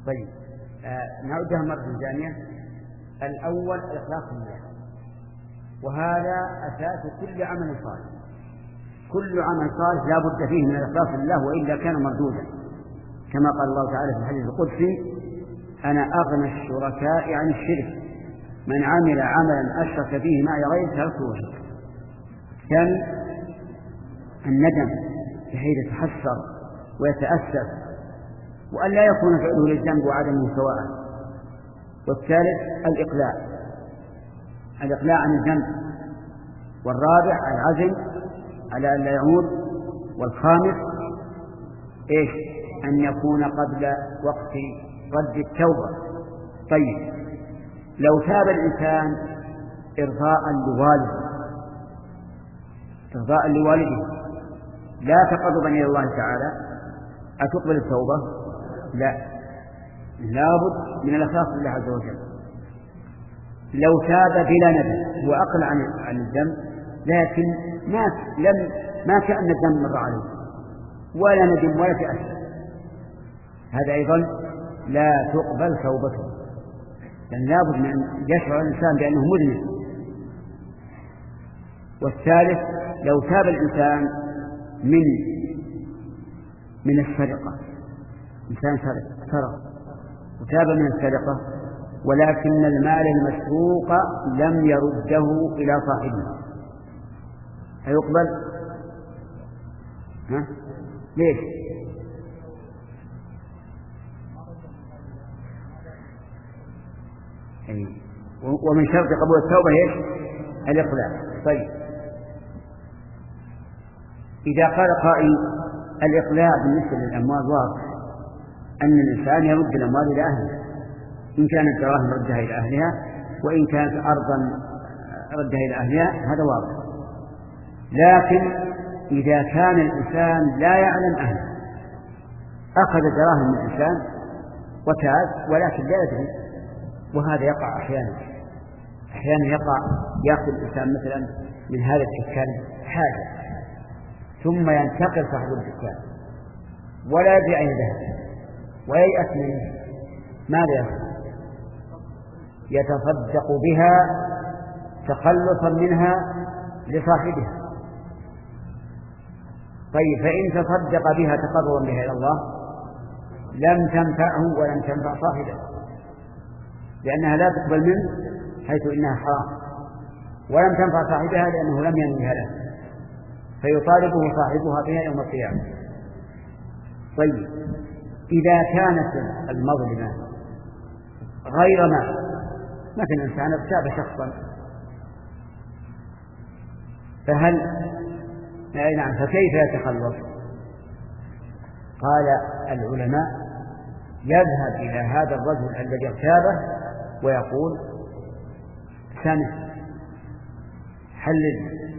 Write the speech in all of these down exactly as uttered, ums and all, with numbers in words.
طيب آه نعودها مرة ثانية. الأول الإخلاص لله، وهذا أساس كل عمل صالح. كل عمل صالح لا بد فيه من الإخلاص لله، وإلا كان مردودا، كما قال الله تعالى في الحديث القدسي: أنا أغنى الشركاء عن الشرك، من عمل عملا أشرك فيه معي غيري تركته وشركه. ثاني الندم بحيث يتحسر ويتأسف وأن لا يكون فعله للذنب وعدمه سواء. والثالث الإقلاع الإقلاع عن الذنب. والرابع العزم على أن لا يعود. والخامس إيش؟ أن يكون قبل وقت رد التوبة. طيب لو تاب الإنسان إرضاء لوالده إرضاء لوالده لا تقربا إلى الله تعالى، أتقبل التوبة؟ لا، لابد من الإخلاص لله عز وجل. لو تاب بلا ندم وأقل عن عن الذنب، لكن ما لم ما كأن الذنب مر عليه ولا ندم ولا تأثر، هذا أيضا لا تقبل توبته، لأن لابد من أن يشعر الإنسان بأنه مذنب. والثالث لو تاب الإنسان من من السرقة، إنسان سرق سرق وتاب من السرقة ولكن المال المسروق لم يرده إلى صاحبه، هيقبل؟ ها؟ ليش؟ أي. ومن شرط قبول التوبة ايش؟ الإقلاع. طيب إذا قال قائل الإقلاع بالنسبة للأموال واضح، أن الإنسان يرد الأموال إلى أهلها، إن كانت دراهم ردها إلى أهلها، وإن كانت أرضا ردها إلى أهلها، هذا واضح. لكن إذا كان الإنسان لا يعلم أهله، أخذ دراهم من الإنسان وتاب ولكن لا يدري، وهذا يقع أحيانا أحيانا يقع يأخذ الإنسان مثلا من هذا الدكان حاجة ثم ينتقل صاحب الدكان ولا يدري أين ذهب وييأس منه، ماذا يفعل؟ يتصدق بها تخلصا منها لصاحبها. طيب فإن تصدق بها تقربا بها إلى الله لم تنفعه ولم تنفع صاحبه، لأنها لا تقبل منه حيث إنها حرام، ولم تنفع صاحبها لأنه لم ينويها له، فيطالبه صاحبها بها يوم القيامة. طيب إذا كانت المظلمة غير ما مثل إنسان ارتاب شخصا، فهل أي نعم فكيف يتخلص؟ قال العلماء يذهب إلى هذا الرجل الذي ارتابه ويقول سامح حلل،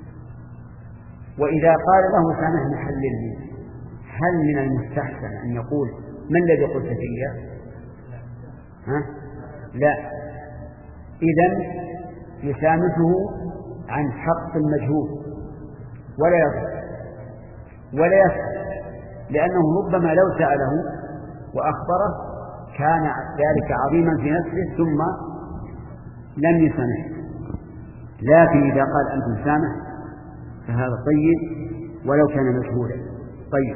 وإذا قال له سامحني حللني، هل من المستحسن أن يقول من الذي قلت فيه؟ ها؟ لا، إذن يسامحه عن حق المجهول ولا يضر ولا يسأل، لأنه ربما لو سأله وأخبره كان ذلك عظيما في نفسه ثم لم يسامح. لكن إذا قال أنت سامح فهذا طيب ولو كان مجهولا. طيب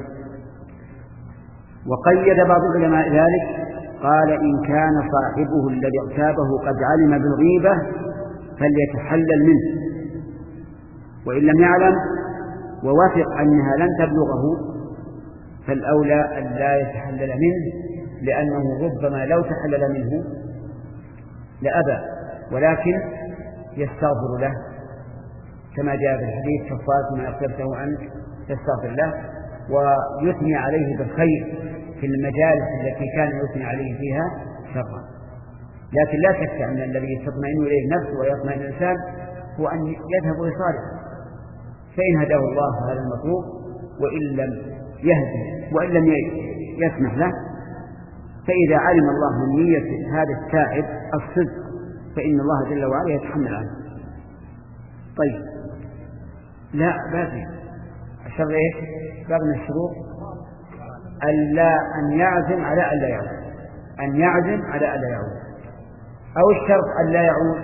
وقيد بعض العلماء ذلك، قال إن كان صاحبه الذي اغتابه قد علم بالغيبة فليتحلل منه، وإن لم يعلم ووثق أنها لن تبلغه فالأولى أن لا يتحلل منه، لأنه ربما لو تحلل منه لأبى، ولكن يستغفر له كما جاء في الحديث كفارة ما أغفرته عنك يستغفر له، ويثني عليه بالخير في المجالس التي كان يثني عليه فيها شرا. لكن لا شك أن الذي تطمئن إليه النفس ويطمئن الإنسان هو أن يذهب ويصالح، فإن هداه الله فهذا المطلوب، وإن لم يهدي وإن لم يسمح له، فإذا علم الله من نية هذا التائب الصدق فإن الله جل وعلا يتحمل عنه. طيب لا باقي الشر ايش؟ باب من الشروط ألا أن يعزم على أن لا يعزم، أن يعزم على ألا يعود، أو الشرط أن لا يعود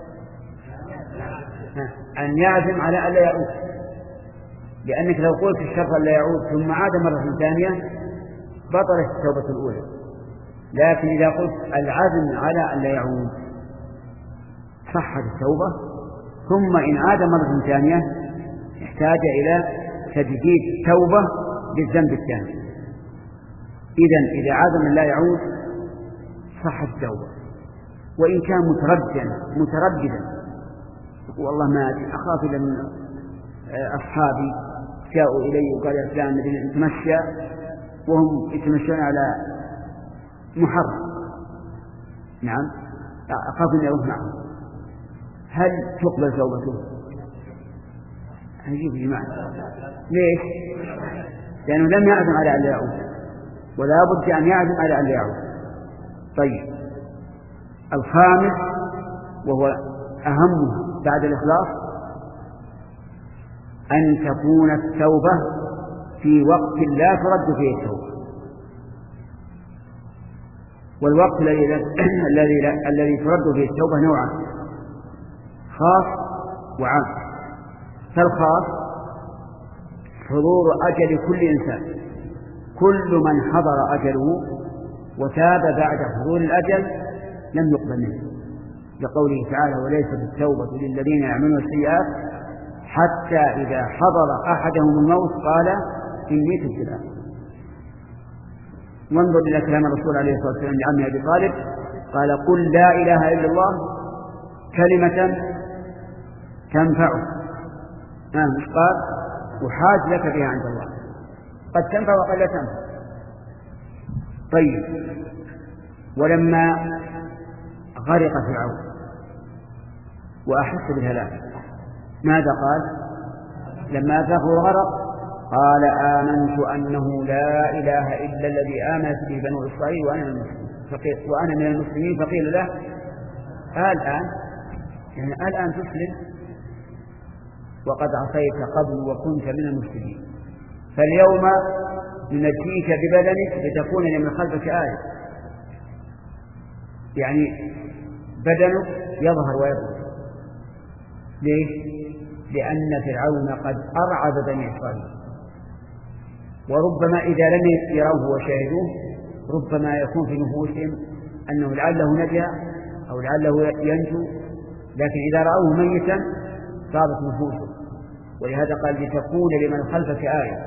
أن يعزم على ألا يعود، لأنك لو قلت الشرط أن لا يعود ثم عاد مرة ثانية بطلت التوبة الأولى. لكن إذا قلت العزم على ألا يعود صحت التوبة، ثم إن عاد مرة ثانية احتاج إلى تجديد التوبة بالذنب الثاني. إذن إذا عزم لا يعود صحت التوبة، وإن كان مترددا مترددا والله ما أدري أخاف إلى من أصحابي جاءوا إلي وقال يا فلان نبي نتمشى وهم يتمشون على محرم، نعم أخاف أن يروح معهم، هل تقبل توبته؟ عجيب جماعة، ليش؟ لأنه لم يعزم على أن لا يعود، ولا بد أن يعزم على أن لا يعود. طيب الخامس وهو أهمها بعد الإخلاص أن تكون التوبة في وقت لا ترد فيه التوبة. والوقت الذي الذي الذي ترد فيه التوبة نوعان، خاص وعام. فالخاص حضور أجل كل إنسان، كل من حضر أجله وتاب بعد حضور الأجل لم يقبل منه، لقوله تعالى وليست التوبة للذين يعملون السيئات حتى إذا حضر أحدهم الموت قال إني تبت الآن. وانظر إلى كلام الرسول عليه الصلاة والسلام لعمه أبي طالب، قال قل لا إله إلا الله كلمة تنفعك، آه مش قال وحاج لك بها عند الله، قد تنفع وقد لا تنفع. طيب ولما غرق فرعون وأحس بالهلاك ماذا قال لما أتاه الغرق؟ قال آمنت أنه لا إله إلا الذي آمنت به بنو إسرائيل وأنا من المسلمين فقيل, وأنا من المسلمين فقيل له الآن يعني الآن تسلم وقد عصيت قبل وكنت من المسلمين، فاليوم ننجيك ببدنك لتكون لمن خلفك آية. يعني بدنك يظهر ويظهر. ليش؟ لأن فرعون قد أرعب بني إسرائيل، وربما إذا لم يروه وشاهدوه ربما يكون في نفوسهم أنه لعله نجا أو لعله ينجو، لكن إذا رأوه ميتا صابت نفوسه، ولهذا قال لتكون لمن خلفك آية.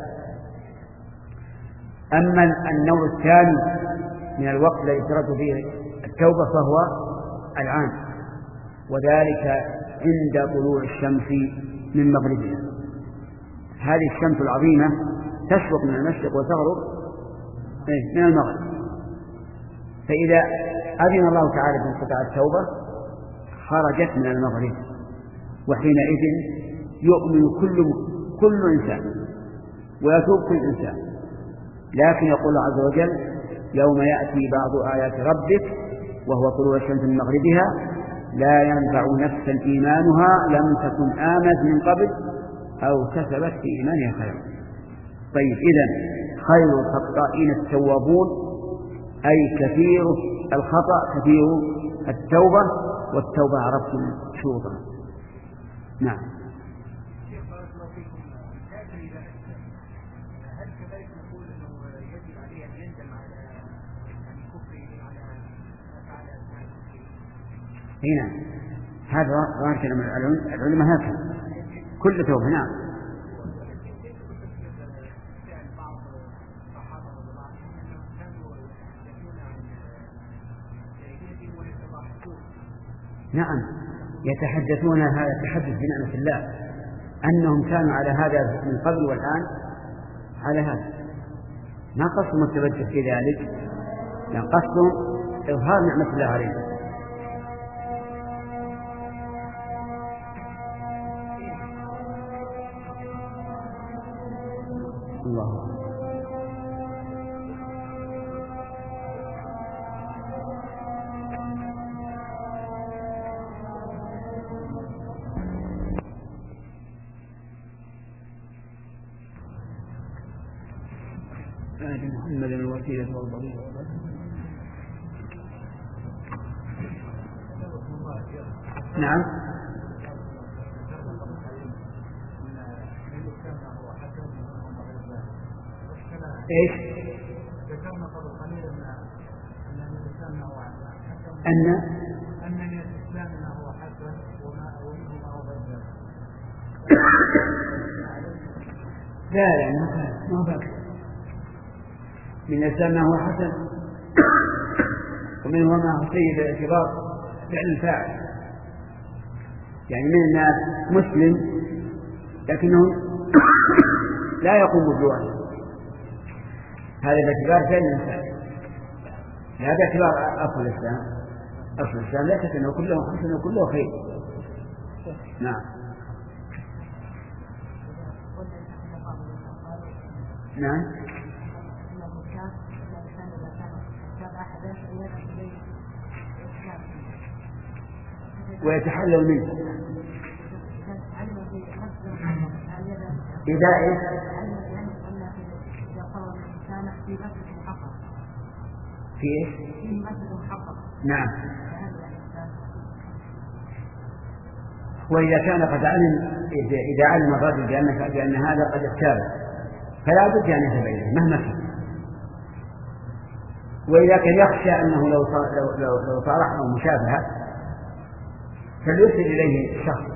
أما النوع الثاني من الوقت الذي ترد فيه التوبة فهو العام، وذلك عند طلوع الشمس من مغربها. هذه الشمس العظيمة تشرق من المشرق وتغرب من المغرب، فإذا أذن الله تعالى بانقطاع التوبة خرجت من المغرب، وحينئذ يؤمن كل كل إنسان ويتوب كل إنسان. لكن يقول الله عز وجل يوم يأتي بعض آيات ربك وهو طلوع الشمس من مغربها لا ينفع نفسا إيمانها لم تكن آمنت من قبل أو كسبت في إيمانها خيرا. طيب إذن خير الخطائين التوابون، أي كثير الخطأ كثير التوبة، والتوبة عرفتم شروطها. نعم. هنا هذا ظاهر كلام العلماء هكذا كل توبة. نعم. نعم يتحدثون هذا التحدث بنعمة الله أنهم كانوا على هذا من قبل والآن على هذا، ما قصدهم التبجح في ذلك، لأن قصدهم إظهار نعمة الله عليهم. الله آل محمد الوسيلة والفضيلة نعم. ايش؟ ذكرنا قبل قليل ان الانسان هو ان ان من الاسلام ما هو حسن وما ومنه ما هو غير لا لا ما هو فاكر. من الإسلام ما هو حسن ومنه ما هو سيء باعتبار فعل الفاعل. يعني من الناس مسلم لكنه لا يقوم بالجوع، هذا باعتبار فعل الفاعل لا باعتبار أصل الإسلام. أصل الإسلام لا شك أنه كله حسن وكله خير. نعم. نعم. ويتحلل منه إذا إيه؟ في إيه؟ نعم. وإذا كان قد علم إذا علم الرجل بأن بأن هذا قد اغتاب فلا بد أن يذهب إليه مهما كان. وإذا كان يخشى أنه لو لو لو صارحه مشابهة فليرسل إليه شخص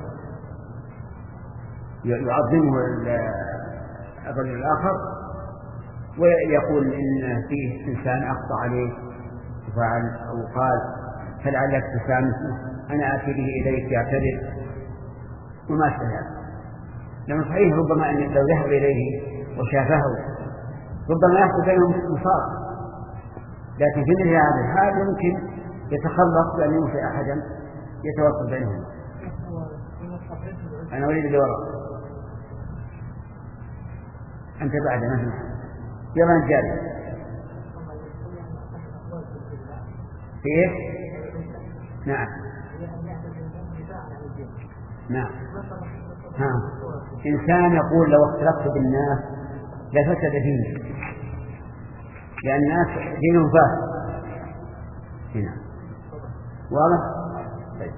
يعظمه الرجل الآخر ويقول إن فيه إنسان أخطأ عليه وفعل أو قال فلعلك تسامحه، أنا آتي به إليك يعتذر وما أشبه هذا. لأنه صحيح ربما أن لو ذهب إليه وشافه ربما يحصل بينهم مصالحة، لكن في مثل هذا الحال يمكن يتخلص بأن يوصي أحدا يتوصل بينهم. أنا أريد اللي وراء أنت بعد مثلا يلا نجاري في إيه؟ نعم نعم. ها. إنسان يقول لو اختلطت بالناس لفسد ديني لأن الناس دينهم فاسد هنا. واضح؟ طيب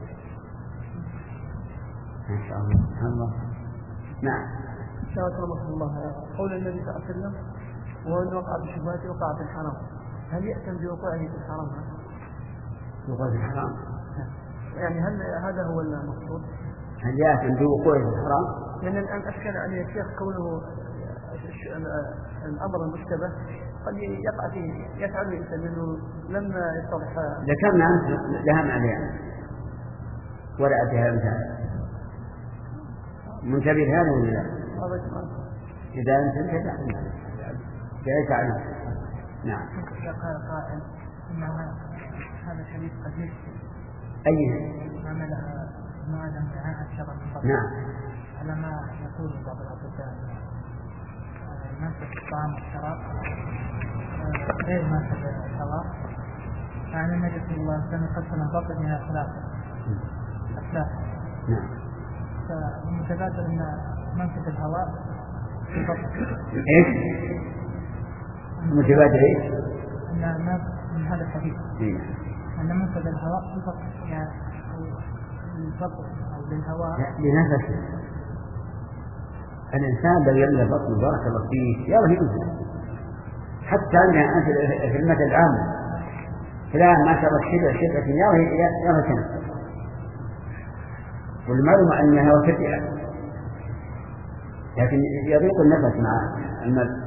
ما شاء الله سبحان الله. نعم. شاء الله الله قول النبي صلى الله عليه وسلم وإن وقع بالشبهات وقع في الحرام، هل يأتم بوقوعه في الحرام؟ وقوع في الحرام يعني هل هذا هو المقصود؟ هل يأتم بوقوعه في الحرام؟ لأن الآن أشكل عليه الشيخ كونه الأمر المشتبه قد يقع فيه يفعل الإنسان منه لما يتضح. ذكرنا أنت لهم عليها ولا أتها مثال منتبه هذا ولا لا؟ إذا أنت انتبه جاءت عنه. نعم. قال قائل إن هذا الحديث قد يشتري أيه عملها ابن آدم دعاء الشر من نعم. على ما يقول بعض الأطباء ماسك الطعام والشراب غير ماسك الهواء، فعن النبي صلى الله عليه وسلم قسم البطن إلى ثلاثة أثلاث. نعم. فمتبادر أن منفذ الهواء في البطن. إيش؟ متبادر إيش؟ أن من هذا الحديث إيه؟ أن منفذ الهواء في البطن يعني البطن أو للهواء لنفسه. الإنسان لو يملأ بطنه بارك الله فيه يا رهيب. حتى أنت في المثل العام فلان ما شرب شبع شبعة يا رهيب كنف، والمعلومة أنها وتبئة لكن يضيق النفس مع الملء.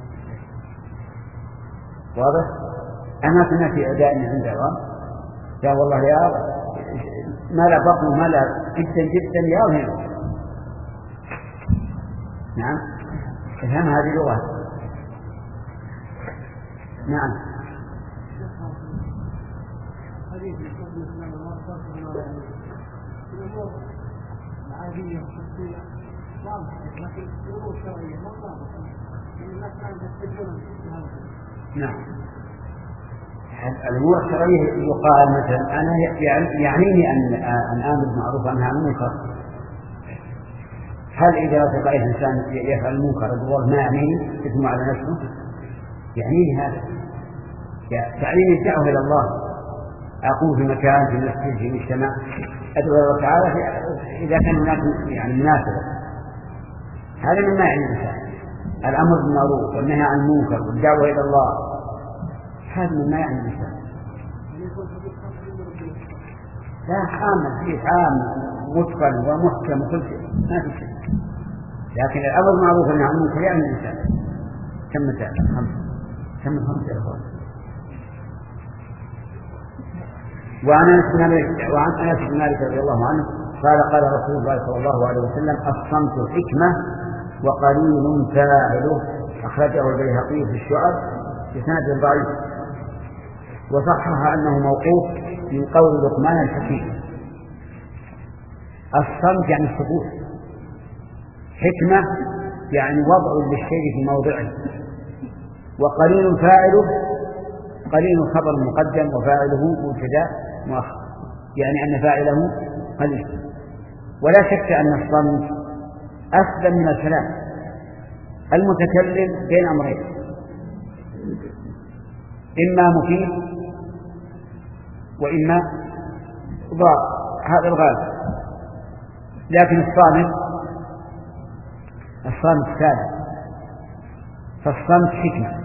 واضح؟ أنا كنا في أدائنا عند عوام يا والله يا ملأ بطنه ملأ جدا جدا يا رهيب. نعم. افهم هذه اللغة. نعم. هذه يقول مثلا الوصف الأمور العادية الشخصية واضحة لكن الأمور الشرعية ما واضحة يعني الناس كانت تستجيبون نعم. الأمور الشرعية يقال مثلا أنا يعنيني أن أن آمر بالمعروف وأنهى عن المنكر. هل إذا رأيت إنسان يفعل المنكر يقول ما يعنيه اسمه على نفسه؟ يعنيه هذا تعليم الدعوة إلى الله أقوم في مكان في مسجد في مجتمع أدعو الله تعالى إذا كان هناك يعني مناسبة. هذا مما يعني الإنسان. الأمر بالمعروف والنهي عن المنكر والدعوة إلى الله هذا مما يعني الإنسان. لا عام فيه عام متقن ومحكم وكل شيء ما في شيء، لكن الأمر بالمعروف والنهي عن المنكر يعني الإنسان. كم مثال؟ خمسة. كم خمسة يا أخوان؟ وعن أنس بن مالك رضي الله عنه قال قال رسول الله صلى الله عليه وسلم: الصمت حكمة وقليل فاعله. أخرجه البيهقي في الشعب بسند ضعيف، وصحح أنه موقوف من قول لقمان الحكيم. الصمت يعني السكوت، حكمة يعني وضع للشيء في موضعه، وقليل فاعله، قليل خبر مقدم وفاعله مبتدا مؤخر، يعني أن فاعله قليل. ولا شك أن الصمت أفضل من الكلام. المتكلم بين أمرين: إما مفيد وإما ضار، هذا الغالب. لكن الصامت الصامت سادة، فالصمت حكمة.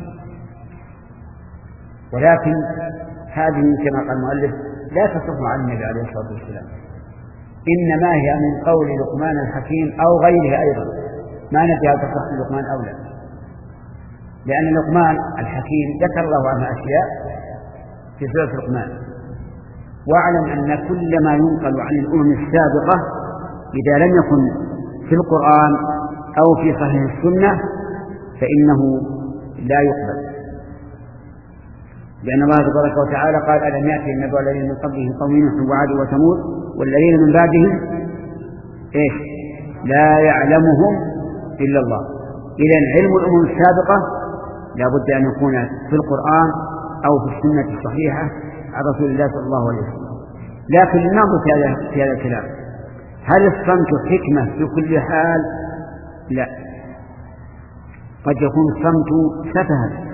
ولكن هذه كما قال المؤلف لا تصح عن النبي عليه الصلاة والسلام، إنما هي من قول لقمان الحكيم أو غيره أيضا. ما ندري هل تصح لقمان أو لا، لأن لقمان الحكيم ذكر الله عنها أشياء في سورة لقمان. واعلم أن كل ما ينقل عن الأمم السابقة إذا لم يكن في القرآن أو في صحيح السنة فإنه لا يقبل، لأن الله تبارك وتعالى قال: ألم يأتي النبأ الذين من قبلهم قوم نوح وعاد وثمود والذين من بعدهم إيش لا يعلمهم إلا الله. إذن علم الأمم السابقة لا بد أن يكون في القرآن أو في السنة الصحيحة عن رسول الله صلى الله عليه وسلم. لكن لننظر في هذا الكلام: هل الصمت حكمة في كل حال؟ لا، قد يكون الصمت سفها.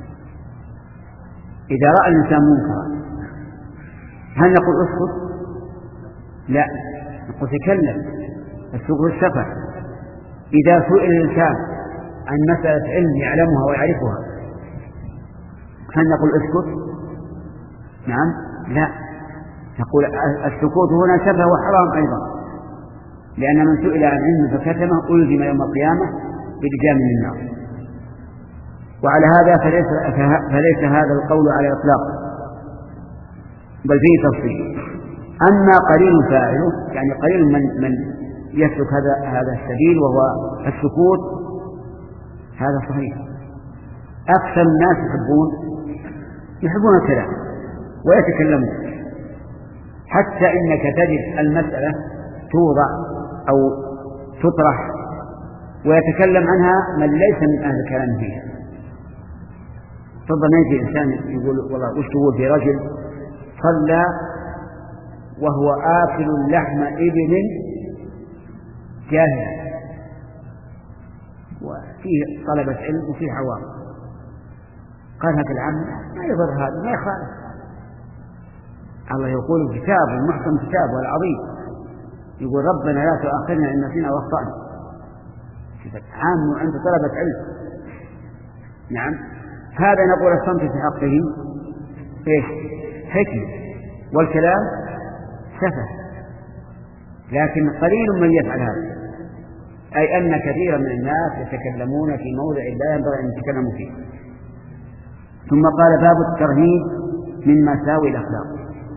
إذا رأى الإنسان منكرا هل نقول اسكت؟ لا، نقول تكلم. السكوت السفه. إذا سئل الإنسان عن مسألة علم يعلمها ويعرفها هل نقول اسكت؟ نعم، لا، نقول السكوت هنا سفه وحرام أيضا، لأن من سئل عن علم فكتمه ألزم يوم القيامة بلجام من النار. وعلى هذا فليس, فليس هذا القول على الإطلاق، بل فيه تفصيل. أما قليل فاعله يعني قليل من, من يسلك هذا هذا السبيل وهو السكوت، هذا صحيح. أكثر الناس يحبون يحبون الكلام ويتكلمون، حتى إنك تجد المسألة توضع أو تطرح ويتكلم عنها من ليس من أهل الكلام فيها. ربما يجي إنسان يقول: والله وش تقول في رجل صلى وهو آكل لحم إبل جاهلا، وفيه طلبة علم وفيه عوام؟ قال: هذا العمل ما يضر، هذا ما يخالف. الله يقول كتاب محكم كتاب والعظيم، يقول: ربنا لا تؤاخذنا إن نسينا واخطأنا. عام عند طلبة علم. نعم، هذا نقول الصمت في حقه إيش؟ حكمة، والكلام سفه. لكن قليل من يفعل هذا، أي أن كثيرا من الناس يتكلمون في موضع لا ينبغي أن يتكلموا فيه. ثم قال: باب الترهيب من مساوي الأخلاق.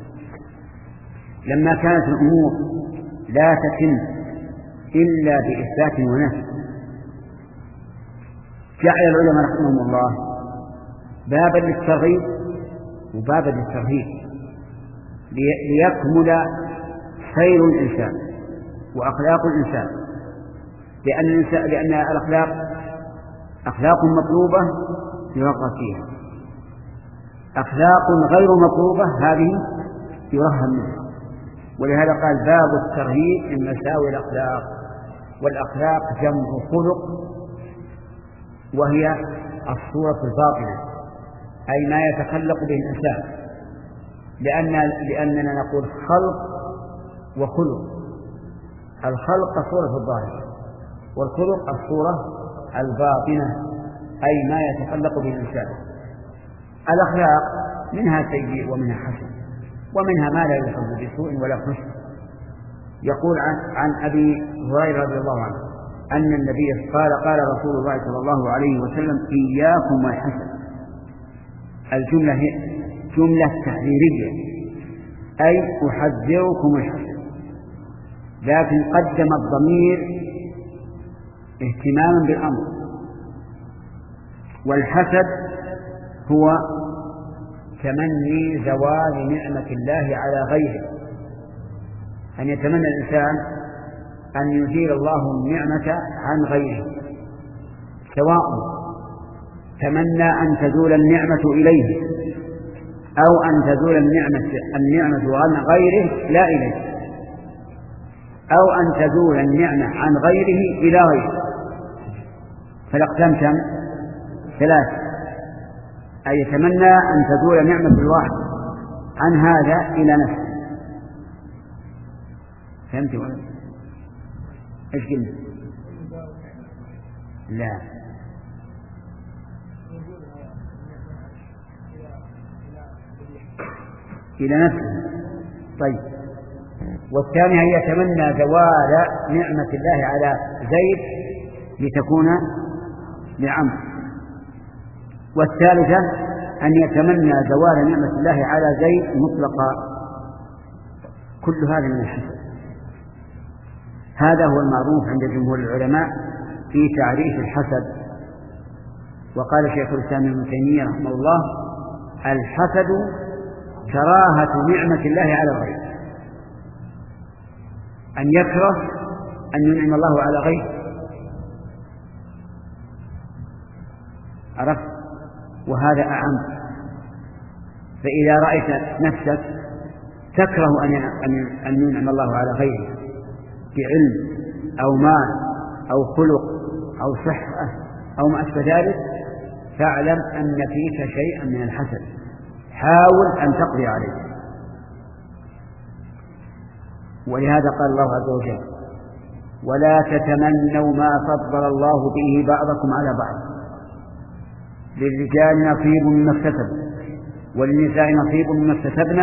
لما كانت الأمور لا تتم إلا بإثبات ونفي، جعل العلماء رحمهم الله بابا للترغيب وبابا للترهيب ليكمل خير الإنسان وأخلاق الإنسان. لأن, الإنسان لأن الأخلاق أخلاق مطلوبة يرغب فيها، أخلاق غير مطلوبة هذه يرهب منها. ولهذا قال: باب الترهيب من مساوي الأخلاق. والأخلاق جمع خلق، وهي الصورة الباطنة، أي ما يتخلق به الإنسان. لأن لأننا نقول خلق وخلق. الخلق الصورة الظاهرة، والخلق الصورة الباطنة، أي ما يتخلق به الإنسان. الأخلاق منها سيء ومنها حسن، ومنها ما لا يوصف بسوء ولا حسن. يقول عن, عن أبي هريرة رضي الله عنه أن النبي قال قال رسول الله صلى الله عليه وسلم: إياكم والحسن. الجملة هي جملة تحذيرية، أي أحذركم الحسن، لكن قدم الضمير اهتماما بالأمر. والحسد هو تمني زوال نعمة الله على غيره، أن يتمنى الإنسان أن يزيل الله النعمة عن غيره، سواء تمنى أن تزول النعمة إليه أو أن تزول النعمة النعمة عن غيره لا إليه، أو أن تزول النعمة عن غيره إلى غيره. فالأقسام كم؟ ثلاث. أي يتمنى أن تزول نعمة الواحد عن هذا إلى نفسه. فهمت ولا إيش قلنا؟ لا، إلى نفسه. طيب، والثانية هي يتمنى زوال نعمة الله على زيد لتكون لعمرو. والثالثة أن يتمنى زوال نعمة الله على زيد مطلقا. كل هذا من الحسد. هذا هو المعروف عند جمهور العلماء في تعريف الحسد. وقال شيخ الإسلام ابن تيمية رحمه الله: الحسد كراهة نعمة الله على غيره، أن يكره أن ينعم الله على غيره. عرفت؟ وهذا أعم. فإذا رأيت نفسك تكره أن ينعم الله على غيره بعلم أو مال أو خلق أو صحة أو ما أشبه ذلك، فاعلم أن فيك شيئا من الحسد، حاول أن تقضي عليه. ولهذا قال الله عز وجل: ولا تتمنوا ما فضل الله به بعضكم على بعض، للرجال نصيب مما اكتسبوا وللنساء نصيب مما اكتسبنا،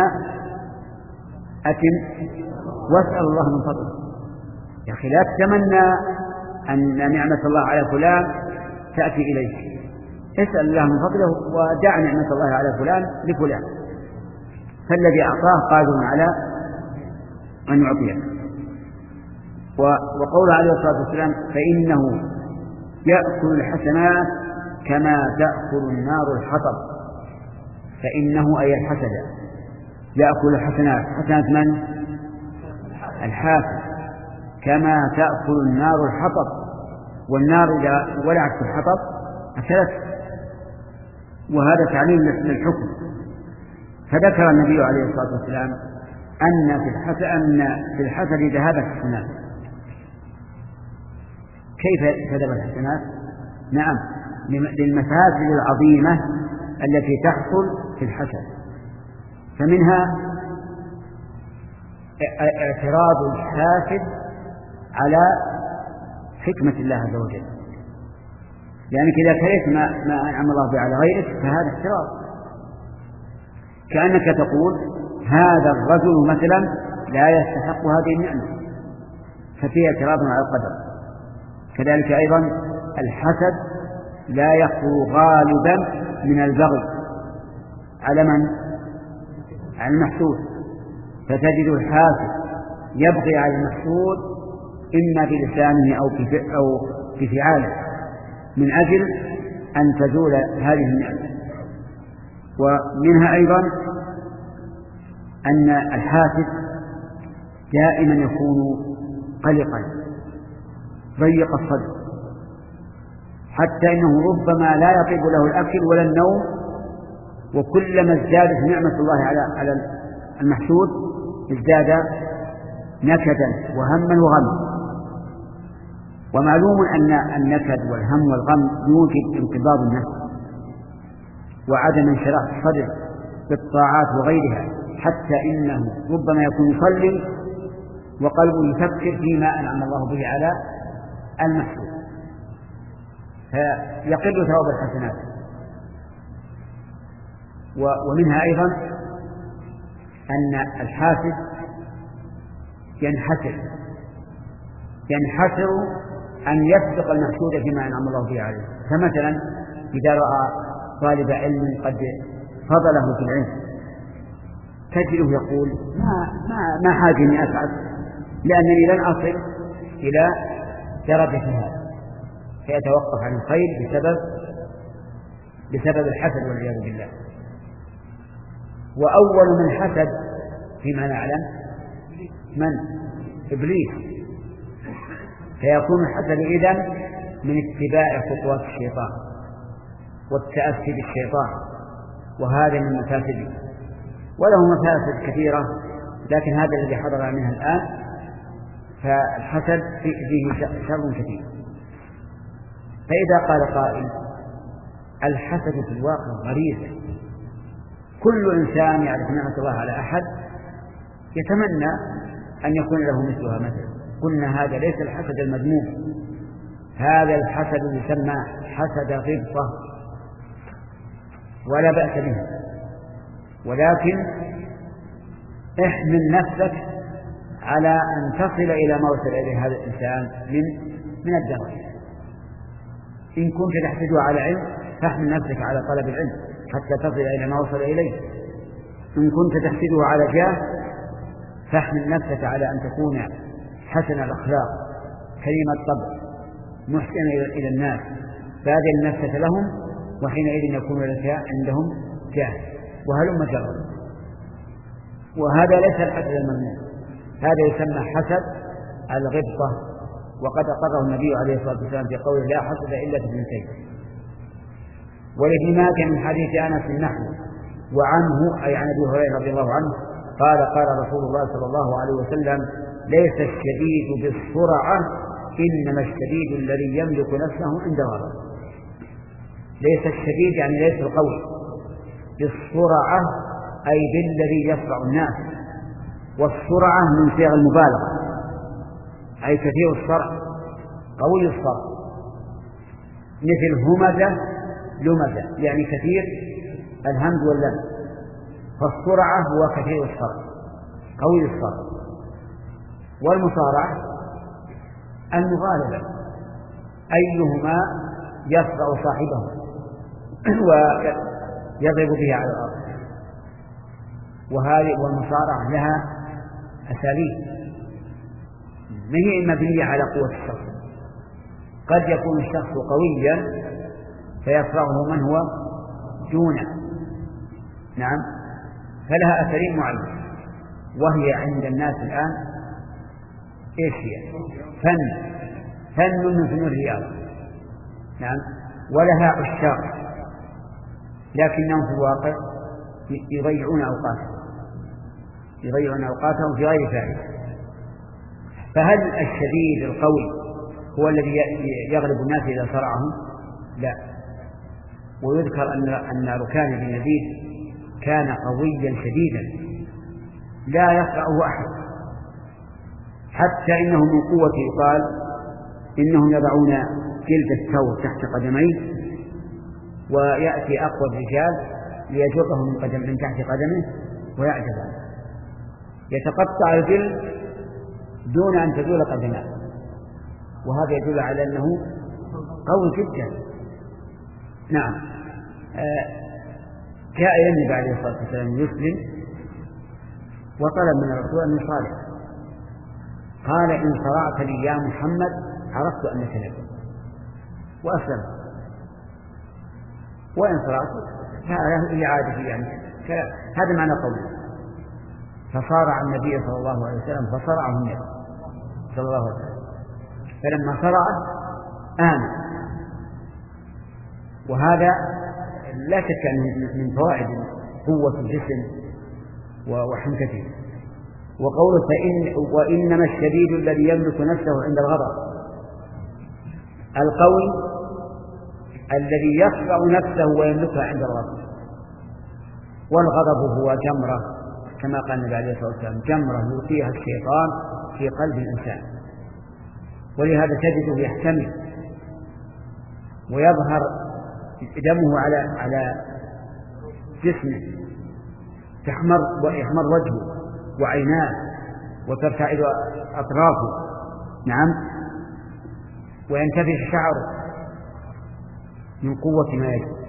أتم واسأل الله من فضله. يا أخي لا تتمنى أن نعمة الله على فلان تأتي إليك، اسأل الله من فضله ودع نعمة الله على فلان لفلان، فالذي أعطاه قادر على أن يعطيه. وقول عليه الصلاة والسلام: فإنه يأكل الحسنات كما تأكل النار الحطب. فإنه أي الحسد يأكل الحسنات. حسنات من؟ الحاسد. كما تأكل النار الحطب، والنار إذا ولعت في الحطب أكلت. وهذا تعليل للحكم. فذكر النبي عليه الصلاة والسلام أن في الحسد أن في الحسد ذهاب الحسنات. كيف تذهب الحسنات؟ نعم، للمفاسد العظيمة التي تحصل في الحسد. فمنها اعتراض الحاسد على حكمة الله عز وجل، لأنك إذا كرهت ما, ما أنعم الله به على غيرك فهذا اعتراض. كأنك تقول: هذا الرجل مثلا لا يستحق هذه النعمة، ففيه اعتراض على القدر. كذلك أيضا الحسد لا يخلو غالبا من البغي على من؟ على المحسود. فتجد الحاسد يبغي على المحسود إما بلسانه أو أو بفعاله من أجل أن تزول هذه النعمة. ومنها أيضا أن الحاسد دائما يكون قلقا ضيق الصدر، حتى إنه ربما لا يطيب له الأكل ولا النوم، وكلما ازدادت نعمة الله على على المحسود ازداد نكدا وهما وغما. ومعلوم أن النكد والهم والغم يوجد انقباض النفس وعدم انشراح الصدر بالطاعات وغيرها، حتى إنه ربما يكون يصلي وقلبه يفكر فيما أنعم الله به على المحسود، فيقل ثواب الحسنات. ومنها أيضا أن الحاسد ينحسر ينحسر أن يسبق المحسود فيما أنعم الله به عليه. فمثلا إذا رأى طالب علم قد فضله في العلم تجده يقول ما, ما, ما حاجة أني أسعد لأنني لن أصل إلى درجة هذا، فيتوقف عن الخير بسبب بسبب الحسد والعياذ بالله. وأول من حسد فيما نعلم من؟ إبليس. فيكون الحسد إذن من اتباع خطوات الشيطان والتأسي بالشيطان، وهذا من مفاسده، وله مفاسد كثيرة لكن هذا الذي حضر منها الآن. فالحسد فيه شر كثير. فإذا قال قائل الحسد في الواقع غريزة، كل إنسان يعرف نعمة الله على أحد يتمنى أن يكون له مثلها مثلا، قلنا هذا ليس الحسد المذموم، هذا الحسد يسمى حسد غبطة ولا بأس به، ولكن احمل نفسك على أن تصل إلى ما وصل إليه هذا الإنسان من من الدرجة. إن كنت تحسده على علم فاحمل نفسك على طلب العلم حتى تصل إلى ما وصل إليه. إن كنت تحسده على جاه فاحمل نفسك على أن تكون حسن الأخلاق كريم الطبع محسن إلى الناس، فاذل نفسك لهم، وحينئذ يكون لك عندهم جاه. وهلم جرا. وهذا ليس الحسد الممنوع، هذا يسمى حسد الغبطة، وقد أقره النبي عليه الصلاة والسلام في قوله لا حسد إلا في اثنتين. ولابن ماجه من حديث أنس النحو وعنه أي عن أبي هريرة رضي الله عنه قال قال رسول الله صلى الله عليه وسلم ليس الشديد بالسرعة إنما الشديد الذي يملك نفسه عند غضب. ليس الشديد يعني ليس القوي، بالسرعة أي بالذي يسرع الناس، والسرعة من صيغ المبالغة أي كثير السرعة قوي السرعة، مثل همزة لمزة يعني كثير الهمز واللمز، فالسرعة هو كثير السرعة قوي السرعة. والمصارعة المغالبة أيهما يسرع صاحبه ويضرب به على الأرض. وهذه والمصارعة لها أساليب ما هي مبنية على قوة الشخص. قد يكون الشخص قويا فيسرعه من هو دونه، نعم، فلها أساليب معينة، وهي عند الناس الآن إيش هي؟ فن فن من فنون الرياضة، نعم، ولها عشاق لكنهم في الواقع يضيعون أوقاتهم يضيعون أوقاتهم في غير فائدة. فهل الشديد القوي هو الذي يغلب الناس إذا صرعهم؟ لا. ويذكر أن أن ركان بن يزيد كان قويا شديدا لا يصرعه أحد، حتى إنه من قوة يقال إنهم يضعون جلد الثور تحت قدميه ويأتي أقوى الرجال ليجره من قدم من تحت قدمه ويعجز عنه، يتقطع الجلد دون أن تزول قدماه، وهذا يدل على أنه قوي جدا. نعم. آه جاء إلى النبي عليه الصلاة والسلام يسلم وطلب من الرسول أن يصالح، قال إن صرعت لي يا محمد عرفت أنك نبي، وأسلم. وإن صرعت هذه عادة يعني هذا معنى قوله. فصارع النبي صلى الله عليه وسلم فصرعه النبي صلى الله عليه وسلم، فلما صرعه آمن. وهذا لا شك أنه من فوائد قوة الجسم وحنكته. وقوله فإن وإنما الشديد الذي يملك نفسه عند الغضب، القوي الذي يصرع نفسه ويملكها عند الغضب، والغضب هو جمرة كما قال النبي عليه الصلاة والسلام جمرة يلقيها الشيطان في قلب الإنسان، ولهذا تجده يحتمل ويظهر دمه على على جسمه، تحمر ويحمر وجهه وعيناه وترتعد أطرافه، نعم، وينتفخ شعره من قوة ما يجب.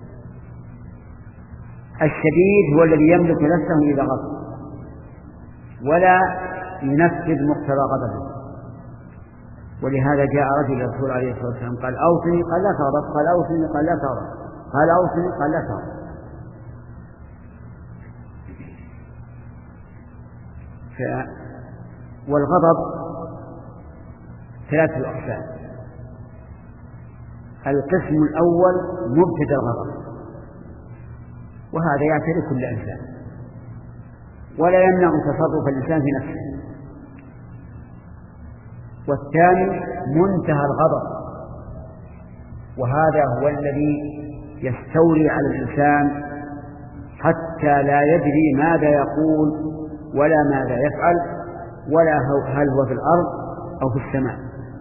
الشديد هو الذي يملك نفسه إذا غضب ولا ينفذ مقتضى غضبه. ولهذا جاء رجل إلى الرسول عليه الصلاة والسلام قال أوصني، قال لا تغضب، قال أوصني، قال لا تغضب، قال أوصني، قال لا تغضب. ف... والغضب ثلاثة أقسام. القسم الأول مبتدأ الغضب، وهذا يعتري كل إنسان ولا يمنع تصرف الإنسان في نفسه. والثاني منتهى الغضب، وهذا هو الذي يستولي على الإنسان حتى لا يدري ماذا يقول ولا ماذا يفعل ولا هل هو في الأرض أو في السماء،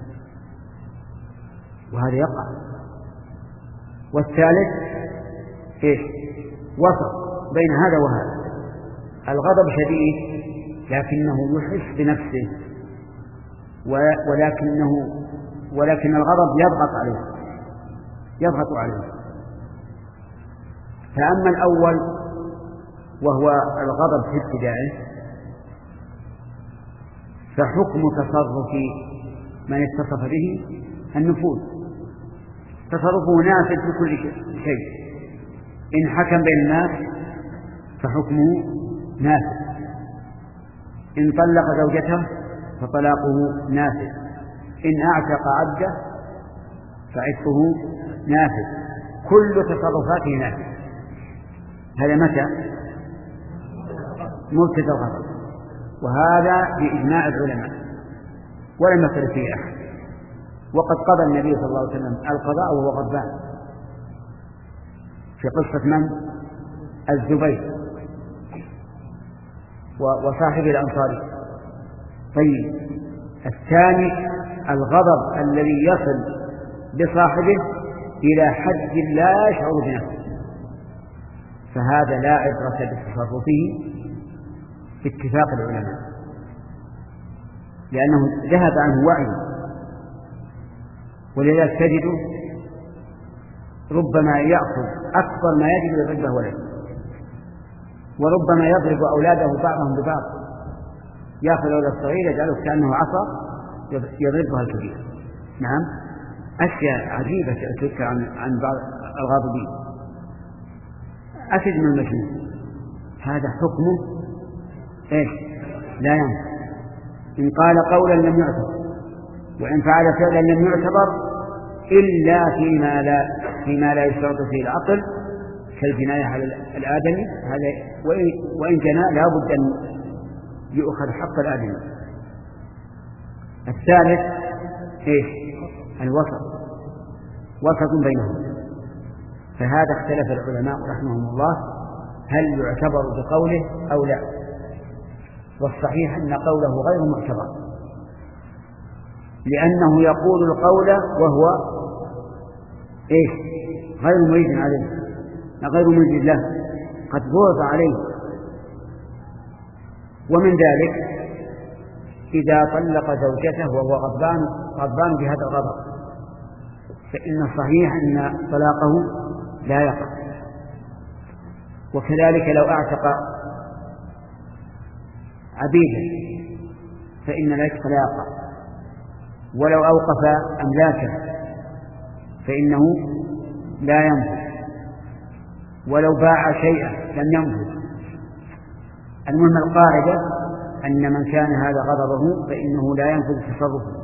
وهذا يقع. والثالث إيش؟ وسط بين هذا وهذا. الغضب شديد لكنه يحس بنفسه، ولكنه ولكن الغضب يضغط عليه يضغط عليه. فأما الأول وهو الغضب في ابتدائه فحكم تصرف من اتصف به النفوذ، تصرفه نافذ في كل شيء. إن حكم بين الناس فحكمه نافذ، إن طلق زوجته فطلاقه نافذ، إن أعتق عبده فعتقه نافذ، كل تصرفاته نافذ. هذا متى؟ مبتدأ الغضب، وهذا بإجماع العلماء ولم يختلف فيه أحد. وقد قضى النبي صلى الله عليه وسلم القضاء وهو غضبان في قصة من؟ الزبير وصاحب الأنصاري. طيب، الثاني الغضب الذي يصل بصاحبه إلى حد لا يشعر بنفسه، فهذا لا عبرة بتصرفه باتفاق العلماء، لأنه ذهب عنه وعيه. ولذلك تجده ربما يأخذ أكبر ما يجب يضربه ولده، وربما يضرب أولاده بعضهم ببعض، يأخذ أولاد الصغير يجعله كأنه عصا يضربها الكبير. نعم، أشياء عجيبة تذكر عن عن بعض الغاضبين. أشد من المجنون، هذا حكمه إيش؟ لا ينفع. إن قال قولا لم يعتبر، وإن فعل فعلا لم يعتبر إلا فيما لا فيما لا يشترط فيه العقل كالجناية على الآدمي، هذا وإن جنى لا بد أن يؤخذ حق الآدمي. الثالث إيش؟ الوسط، وسط بينهم. فهذا اختلف العلماء رحمهم الله هل يعتبر بقوله أو لا، والصحيح أن قوله غير معتبر، لأنه يقول القول وهو إيش؟ غير مريد عليه، غير مريد له، قد بوض عليه. ومن ذلك إذا طلق زوجته وهو غضبان غضبان بهذا الغضب فإن الصحيح أن طلاقه لا يقع. وكذلك لو أعتق عبيدا فإن العتق لا يقع، ولو أوقف أملاكه فإنه لا ينفذ، ولو باع شيئا لم ينفذ. المهم القاعدة أن من كان هذا غضبه فإنه لا ينفذ تصرفه.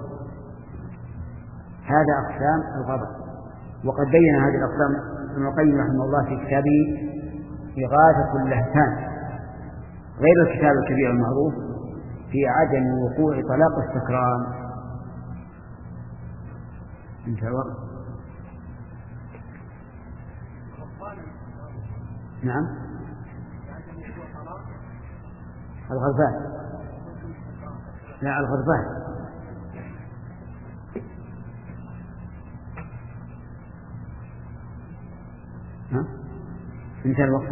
هذا أقسام الغضب، وقد بين هذه الأقسام ابن القيم رحمه الله في كتابه إغاثة اللهفان، غير الكتاب الكبير المعروف في عدم وقوع طلاق السكران. انتهى الوقت. نعم، الغربان، لا الغربان. ها؟ انتهى الوقت.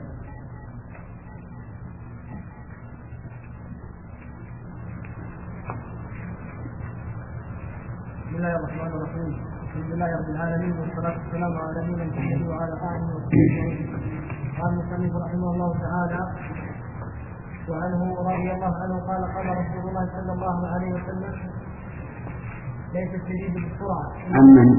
بسم الله الرحمن الرحيم. الحمد لله رب العالمين والصلاة والسلام على نبينا محمد وعلى آله وصحبه. قال المصنف رحمه الله تعالى: وعنه رضي الله عنه قال قال رسول الله صلى الله عليه وسلم: ليس الشديد بالسرعة. عمن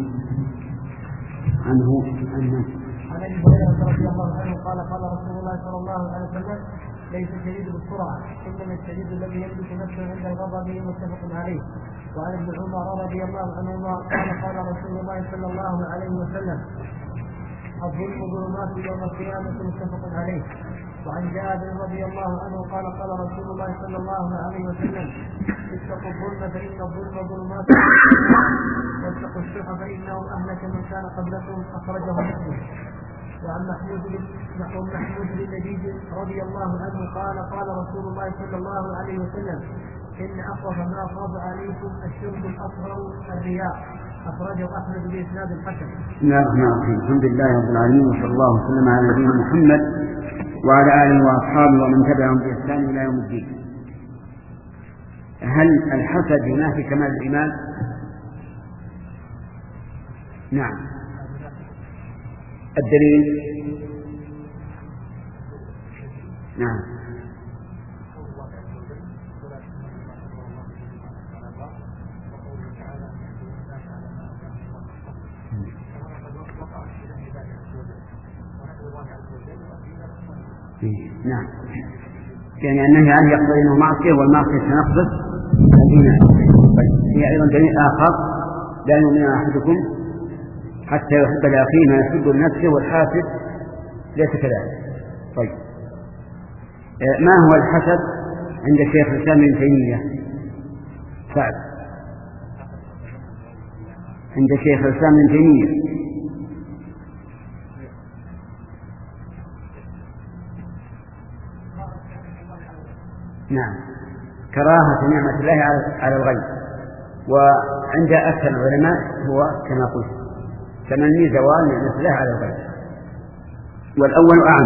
عنه عمن عن ابي هريره رضي الله عنه قال قال رسول الله صلى الله عليه وسلم: ليس الشديد بالسرعة، إنما الشديد الذي يملك نفسه عند الغضب. متفق عليه. وعن ابن عمر رضي الله عنهما قال قال رسول الله صلى الله عليه وسلم: الظلم ظلمات يوم القيامة. متفق عليه. وعن جابر رضي الله عنه قال قال رسول الله صلى الله عليه وسلم: اتقوا الظلم فإن الظلم ظلمات، واتقوا الشح فإنه أهلك من كان قبلكم. أخرجه مسلم. وعن محمود محمود بن لبيد رضي الله عنه قال قال رسول الله صلى الله عليه وسلم: إن أخوف ما خاف عليكم الشرك الأصغر الرياء. أخرجه أحمد بإسناد حسن. بسم الله الرحمن الرحيم. الحمد لله رب العالمين، وصلى الله وسلم على نبينا محمد وعلى آله وأصحابه ومن تبعهم بإحسان إلى يوم الدين. هل الحسد ينافي كمال الإيمان؟ نعم. الدليل؟ نعم. نعم، يعني النهي عنه يقتضي انه معصيه، والمعصيه تنقص الايمان. هي ايضا دليل اخر: لا يؤمن احدكم حتى يحب لاخيه ما يحب لنفسه، والحاسد ليس كذلك. طيب، ما هو الحسد عند شيخ الاسلام ابن تيميه؟ سعد. عند شيخ الاسلام ابن تيميه نعم، كراهة نعمة الله على الغير. وعند أكثر العلماء هو كما قلت تمني زوال نعمة الله على الغير، والأول أعم.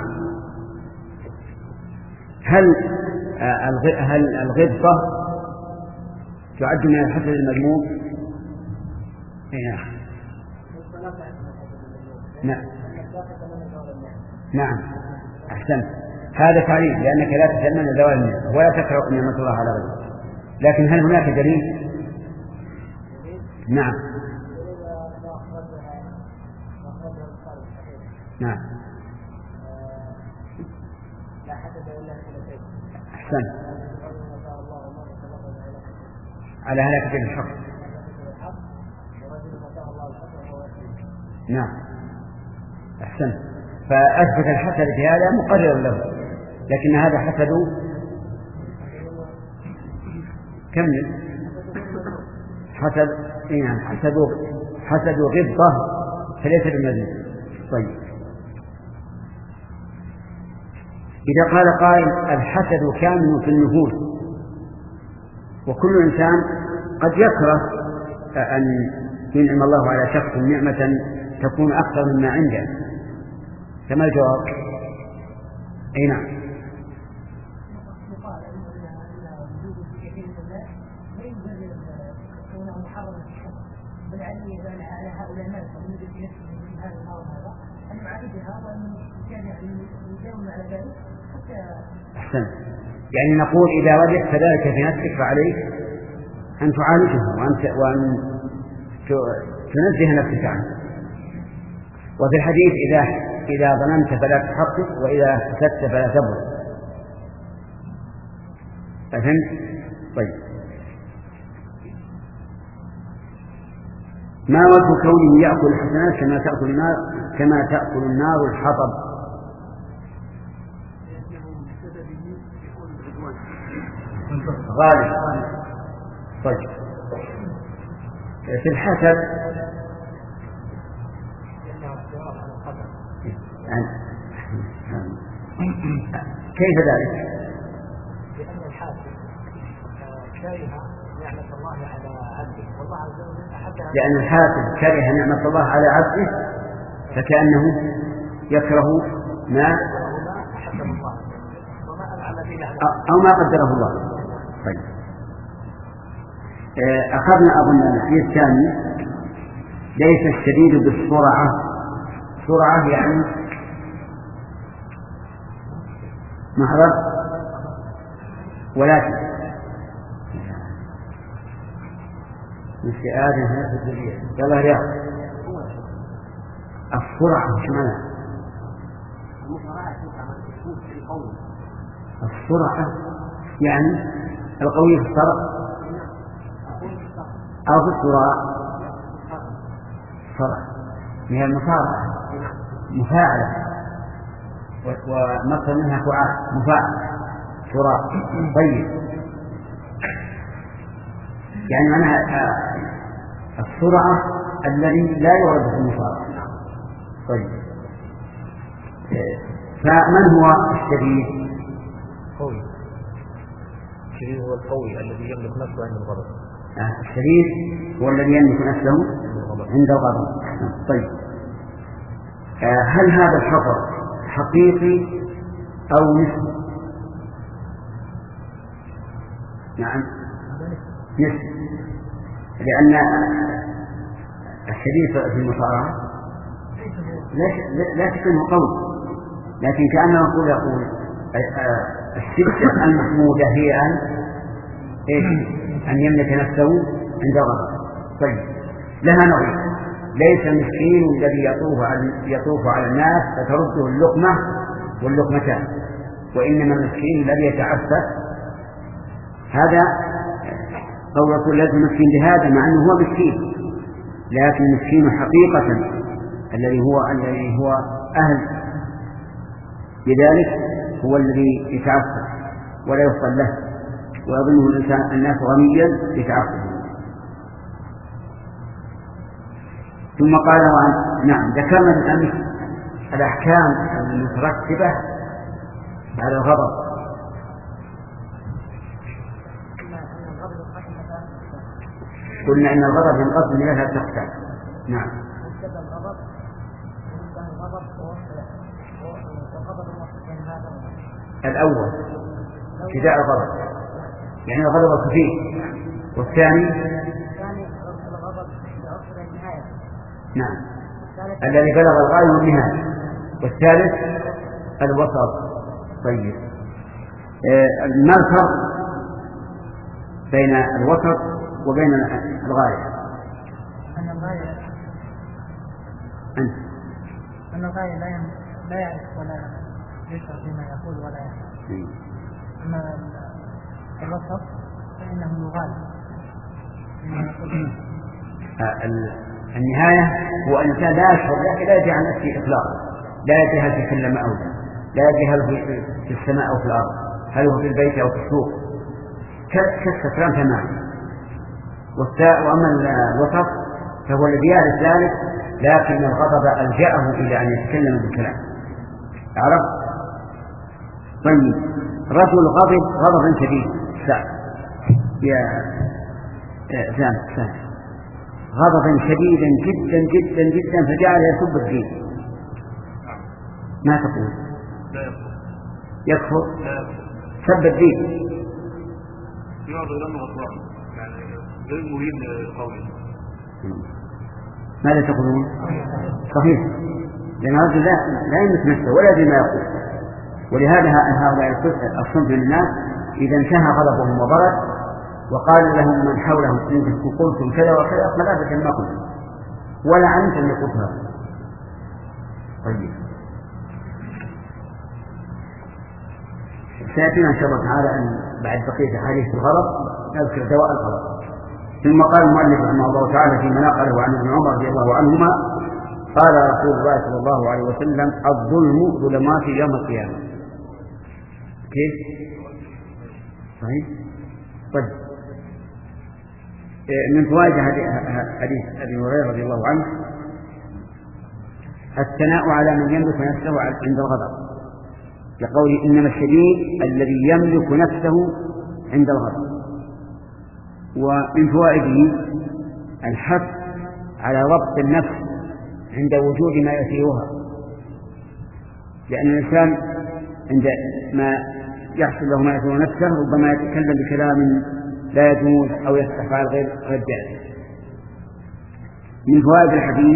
هل هل الغبطة تعد من الحسد المذموم؟ نعم نعم، أحسنت. هذا تعليل، لأنك لا تتمنى زوال النعمة ولا تكره نعمة الله على غيره. لكن هل هناك دليل؟ نعم نعم، أحسن، على هلاكة الحق. نعم أحسن. فأثبت الحسد في هذا مقرر له، لكن هذا حسد كمل حسد يعني حسد حسد غبطة، فليس بمذموم. طيب، إذا قال قائل الحسد كامل في النفوس، وكل إنسان قد يكره أن ينعم الله على شخص نعمة تكون أكثر مما عنده، كما الجواب؟ أي نعم. أحسن. يعني نقول إذا وجدت ذلك في نفسك فعليك أن تعالجه وأن وأن تنزه نفسك عنه. وفي الحديث إذا إذا ظننت فلا تحقق، وإذا حسدت فلا تبرد. فهمت؟ طيب، ما وجه كونه يأكل الحسنات كما تأكل النار كما تأكل النار الحطب؟ غالب. طيب، في الحسد كيف ذلك؟ لأن الحاسد كره نعمة الله على عبده فكأنه يكره ما أو ما قدره الله. طيب أخذنا أظن الحديث الثاني ليس الشديد بالسرعة. سرعة يعني محرر ولكن مثل آدم هذا الدنيا يلا رياض السرعة مش معنى السرعة يعني القوي في السرعة أو في السرعة سرعة هي المصارعة مفاعلة ومصر منها فعال مفاعل سرعة. طيب يعني معناها السرعة الذي لا يرد في المصارعة. طيب فمن هو الشديد؟ قوي. الشديد هو القوي الذي يملك نفسه عند الغضب. آه. الشديد هو الذي يملك نفسه عند الغضب. طيب آه. هل هذا الخطر حقيقي أو نسبي؟ نعم نسبي، لأن الشديد في المصارعة لا شك أنه قوي، لكن كأنه يقول يقول الشدة المحمودة هي أن إيش؟ أن يملك نفسه عند غضب. طيب لها نظير، ليس المسكين الذي يطوف على يطوف على الناس فترده اللقمة واللقمتان، وإنما المسكين الذي يتعفف. هذا أو يقول لازم مسكين بهذا مع أنه هو مسكين، لكن المسكين حقيقة الذي هو الذي هو أهل لذلك هو الذي يتعفف ولا يفضل له ويظنه الإنسان الناس غنيا يتعفف. ثم قال وعن نعم ذكرنا بالأمس الأحكام المترتبة على الغضب. قلنا إن الغضب ينقسم إلى ثلاثة أقسام. نعم الأول ابتداء الغضب يعني الغضب الخفيف، والثاني نعم الذي بلغ الغاية والنهاية، والثالث الوسط. طيب آه ما الفرق بين الوسط وبين الغاية؟ أن الغاية أنت أن الغاية لا لا يعرف ولا يشعر بما يقول ولا يعرف. أما الوسط فإنه يغالب النهاية هو أن الإنسان لا يشعر لا يجي عن نفسه إطلاقا، لا يدري هل تكلم أو لا، لا يدري هل في السماء أو في الأرض، هل هو في البيت أو في السوق، كالسكران تماما. وأما الوسط فهو الذي يعرف ذلك لكن الغضب ألجأه إلى أن يتكلم بالكلام. عرفت؟ طيب رجل غضب غضبا شديد سعد يا سام سام غضبا شديدا جدا جدا جدا فجعل يسب الدين، ما تقول؟ لا يكفر. يكفر؟ لا يكفر. سب الدين يعرض لأنه غضبان يعني غير مهين قوي. ماذا تقولون؟ صحيح، لأن هذا لا لا يملك نفسه ولا يدري ما يقول. ولهذا هؤلاء الصنف من الناس إذا انتهى غضبهم وبرد وقال لهم من حولهم إنكم قلتم كذا وكذا قال أبدا ما قلت ولا عنت أن يقولها. طيب سيأتينا إن شاء الله تعالى أن بعد بقية حديث الغضب نذكر دواء الغضب. ثم قال المؤلف رحمه الله تعالى في مناقله عن ابن عمر رضي الله عنهما قال رسول الله صلى الله عليه وسلم الظلم ظلمات يوم القيامة. كيف؟ صحيح؟ طيب من فوائد حديث أبي هريرة رضي الله عنه الثناء على من يملك نفسه عند الغضب، لقوله إنما الشديد الذي يملك نفسه عند الغضب. ومن فوائده الحث على ضبط النفس عند وجود ما يثيرها، لأن الإنسان عندما يحصل له ما يثير نفسه ربما يتكلم بكلام لا يجوز أو يستفعل غير غير جائز. من فوائد الحديث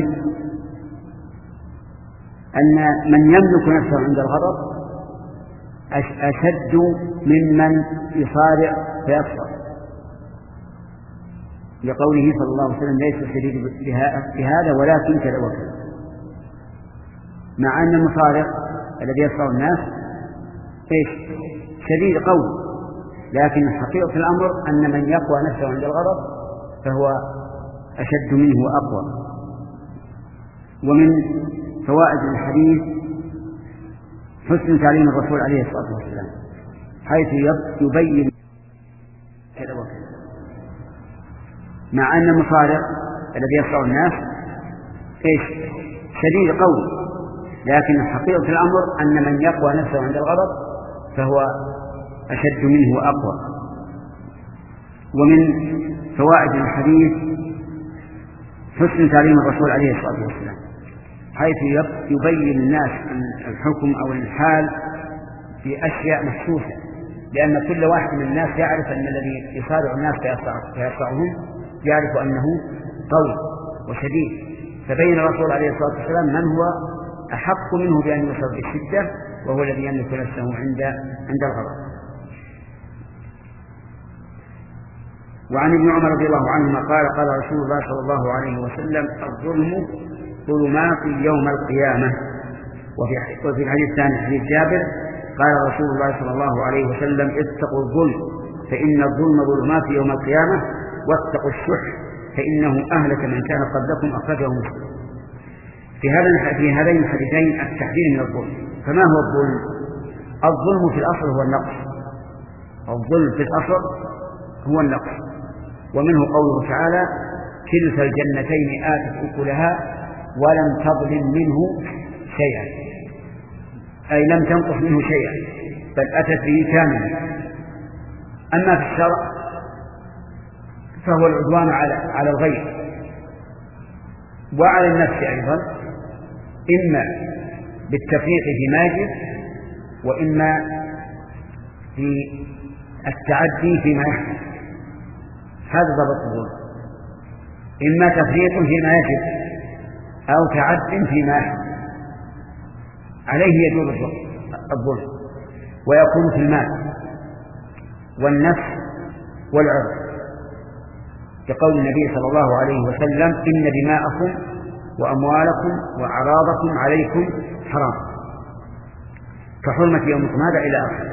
أن من يملك نفسه عند الغضب أشد ممن يصارع فيصبر، لقوله صلى الله عليه وسلم: ليس الشديد بهذا ولكن كذا وكذا. مع أن المصارع الذي يصرع الناس إيش؟ شديد قوي، لكن حقيقة الأمر أن من يقوى نفسه عند الغضب فهو أشد منه وأقوى. ومن فوائد الحديث حسن تعليم الرسول عليه الصلاة والسلام، حيث يبين كذا وكذا. مع أن المصارع الذي يصرع الناس إيش؟ شديد قوي، لكن حقيقة الأمر أن من يقوى نفسه عند الغضب فهو أشد منه وأقوى. ومن فوائد الحديث حسن تعليم الرسول عليه الصلاة والسلام، حيث يبين الناس الحكم أو الحال في أشياء محسوسة، لأن كل واحد من الناس يعرف أن الذي يصارع الناس فيصرعهم يعرف أنه قوي وشديد، فبين الرسول عليه الصلاة والسلام من هو أحق منه بأن يصر بالشدة، وهو الذي يملك نفسه عند عند الغضب. وعن ابن عمر رضي الله عنهما قال: قال رسول الله صلى الله عليه وسلم: الظلم ظلمات يوم القيامة. وفي الحديث الثاني حديث جابر قال رسول الله صلى الله عليه وسلم: اتقوا الظلم فإن الظلم ظلمات يوم القيامة، واتقوا الشح فإنه أهلك من كان قبلكم. أخرجه مسلم. في هذا في هذين الحديثين التحذير من الظلم. فما هو الظلم؟ الظلم في الأصل هو النقص. الظلم في الأصل هو النقص. ومنه قوله تعالى: كلتا الجنتين آتت أكلها ولم تظلم منه شيئا، أي لم تنقص منه شيئا بل أتت به كاملا. أما في الشرع فهو العدوان على على الغير وعلى النفس أيضا، إما بالتفريط فيما يجب، وإما في التعدي فيما يحدث. هذا ضبط الظلم: إما تفريط فيما يجب أو تعد فيما يحدث. عليه يجوز الظلم، ويكون في المال والنفس والعرض، كقول النبي صلى الله عليه وسلم: إن دماءكم وأموالكم وأعراضكم عليكم حرام كحرمة يومكم هذا إلى آخره.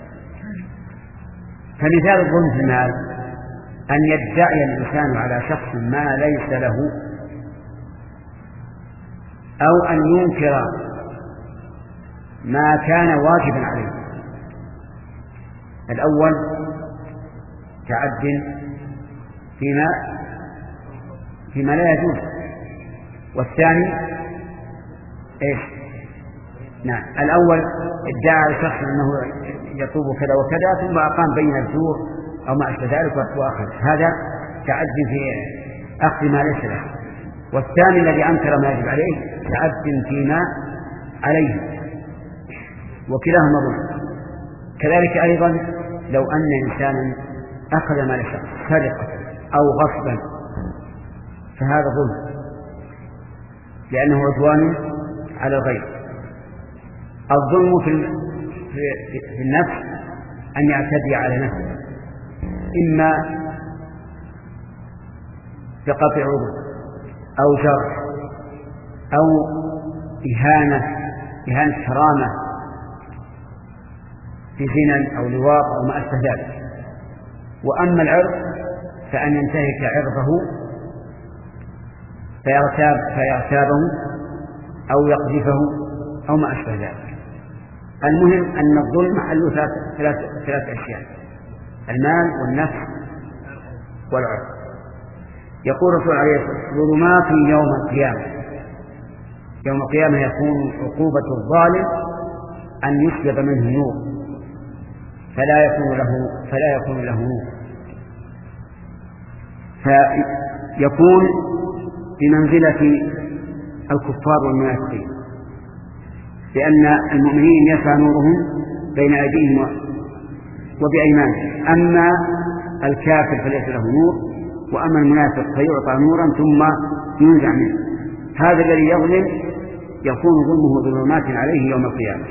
فمثال الظلم في المال أن يدعي الإنسان على شخص ما ليس له، أو أن ينكر ما كان واجبا عليه. الأول تعد فيما فيما لا يجوز، والثاني إيش؟ نعم، الأول ادعى الشخص أنه يطلب كذا وكذا ثم أقام بين الزور أو ما أشبه ذلك وأخذ، هذا تعد في أخذ ما ليس له. والثاني الذي أنكر ما يجب عليه تعد فيما عليه، وكلاهما ظلم. كذلك أيضا لو أن إنسانا أخذ مال شخص سرقة أو غصبا فهذا ظلم، لأنه عدوان على الغير. الظلم في في النفس أن يعتدي على نفسه، إما بقطع عضو أو جرح أو إهانة إهانة حرامة في زنا أو لواط أو ما أشبه ذلك. وأما العرض فأن ينتهك عرضه فيغتاب فيغتابه أو يقذفه أو ما أشبه ذلك. المهم أن الظلم محله ثلاث ثلاث ثلاث أشياء: المال والنفس والعرض. يقول الرسول عليه الصلاة والسلام: ظلمات يوم القيامة. يوم القيامة يكون عقوبة الظالم أن يسلب منه نور فلا يكون له فلا يكون له نور. فيكون بمنزلة الكفار والمنافقين، لأن المؤمنين يسعى نورهم بين أيديهم وبأيمانهم، أما الكافر فليس له نور، وأما المنافق فيعطى نورا ثم ينزع منه. هذا الذي يظلم يكون ظلمه ظلمات عليه يوم القيامة.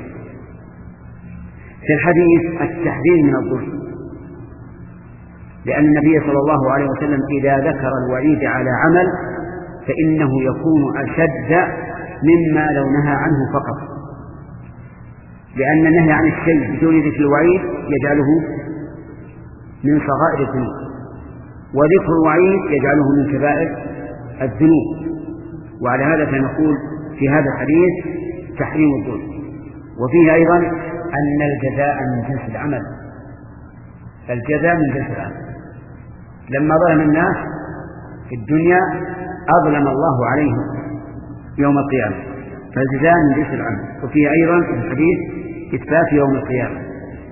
في الحديث التحذير من الظلم، لأن النبي صلى الله عليه وسلم إذا ذكر الوعيد على عمل فإنه يكون أشد مما لو نهى عنه فقط، لأن النهي عن الشيء بدون ذكر الوعيد يجعله من صغائر الذنوب، وذكر الوعيد يجعله من كبائر الذنوب. وعلى هذا فنقول في هذا الحديث تحريم الظلم. وفيه أيضا أن الجزاء من جنس العمل، الجزاء من جنس العمل. لما ظلم الناس في الدنيا أظلم الله عليهم يوم القيامة، فالجزاء من جنس العمل. وفيه أيضا في الحديث إثبات يوم القيامة،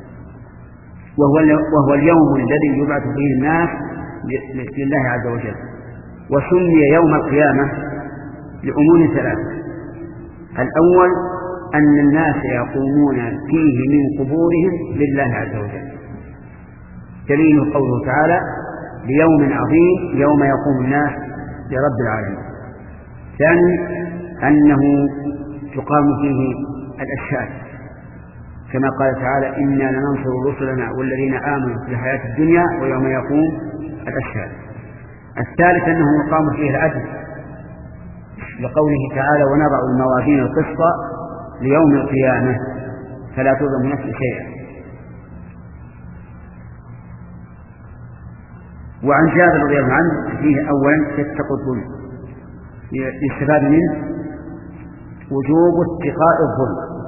وهو, وهو اليوم الذي يبعث فيه الناس لله عز وجل. وسمي يوم القيامة لأمور ثلاثة: الأول أن الناس يقومون فيه من قبورهم لله عز وجل، دليل قوله تعالى: ليوم عظيم يوم يقوم الناس لرب العالمين. ثاني أنه تقام فيه الأشهاد، كما قال تعالى: إنا لننصر رسلنا والذين آمنوا في الحياة الدنيا ويوم يقوم الأشهاد. الثالث أنه يقام فيه العدل، لقوله تعالى: ونضع الموازين القسط ليوم القيامة فلا تظلم نفس شيئا. وعن جابر رضي الله عنه فيه أولا تتقوا الظلم، يستفاد منه وجوب اتقاء الظلم،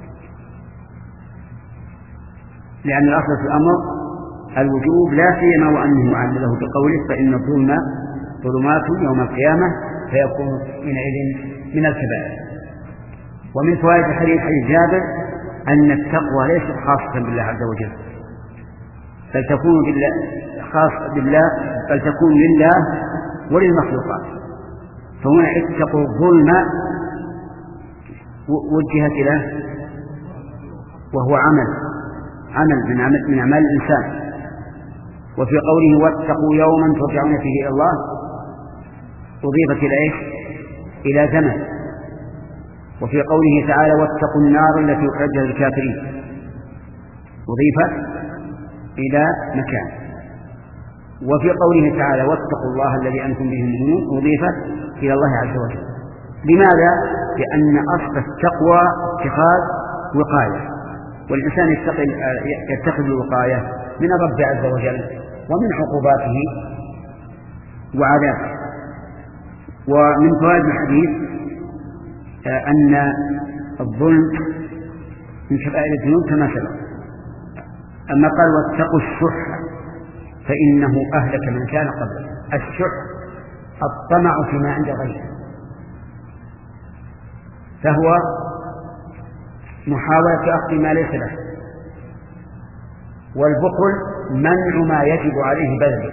لأن الأصل في الأمر الوجوب، لا سيما وأنه علله بقوله: فإن الظلم ظلمات يوم القيامة فيكون حينئذ من الكبائر. ومن فوائد حديث حديث جابر أن التقوى ليست خاصة بالله عز وجل، بل تكون بالله خاصة بالله بل تكون لله وللمخلوقات. فهنا اتقوا الظلم وجهت له، وهو عمل عمل من عمل من أعمال الإنسان. وفي قوله: واتقوا يوما ترجعون فيه إلى الله، أضيفت إلى إيش؟ إلى زمن. وفي قوله تعالى: واتقوا النار التي أعدت للكافرين، أضيفت إلى مكان. وفي قوله تعالى: واتقوا الله الذي أنتم به مؤمنون، أضيفت إلى الله عز وجل. لماذا؟ لأن أصل التقوى اتخاذ وقاية، والإنسان يتخذ الوقاية من الرب عز وجل ومن عقوباته وعذابه. ومن فوائد الحديث أن الظلم من كبائر الذنوب كما سبق. أما قال: واتقوا الشح فإنه أهلك من كان قبله. الشح الطمع فيما عند غيره، فهو محاولة أخذ ما ليس له. والبخل منع ما يجب عليه بذله.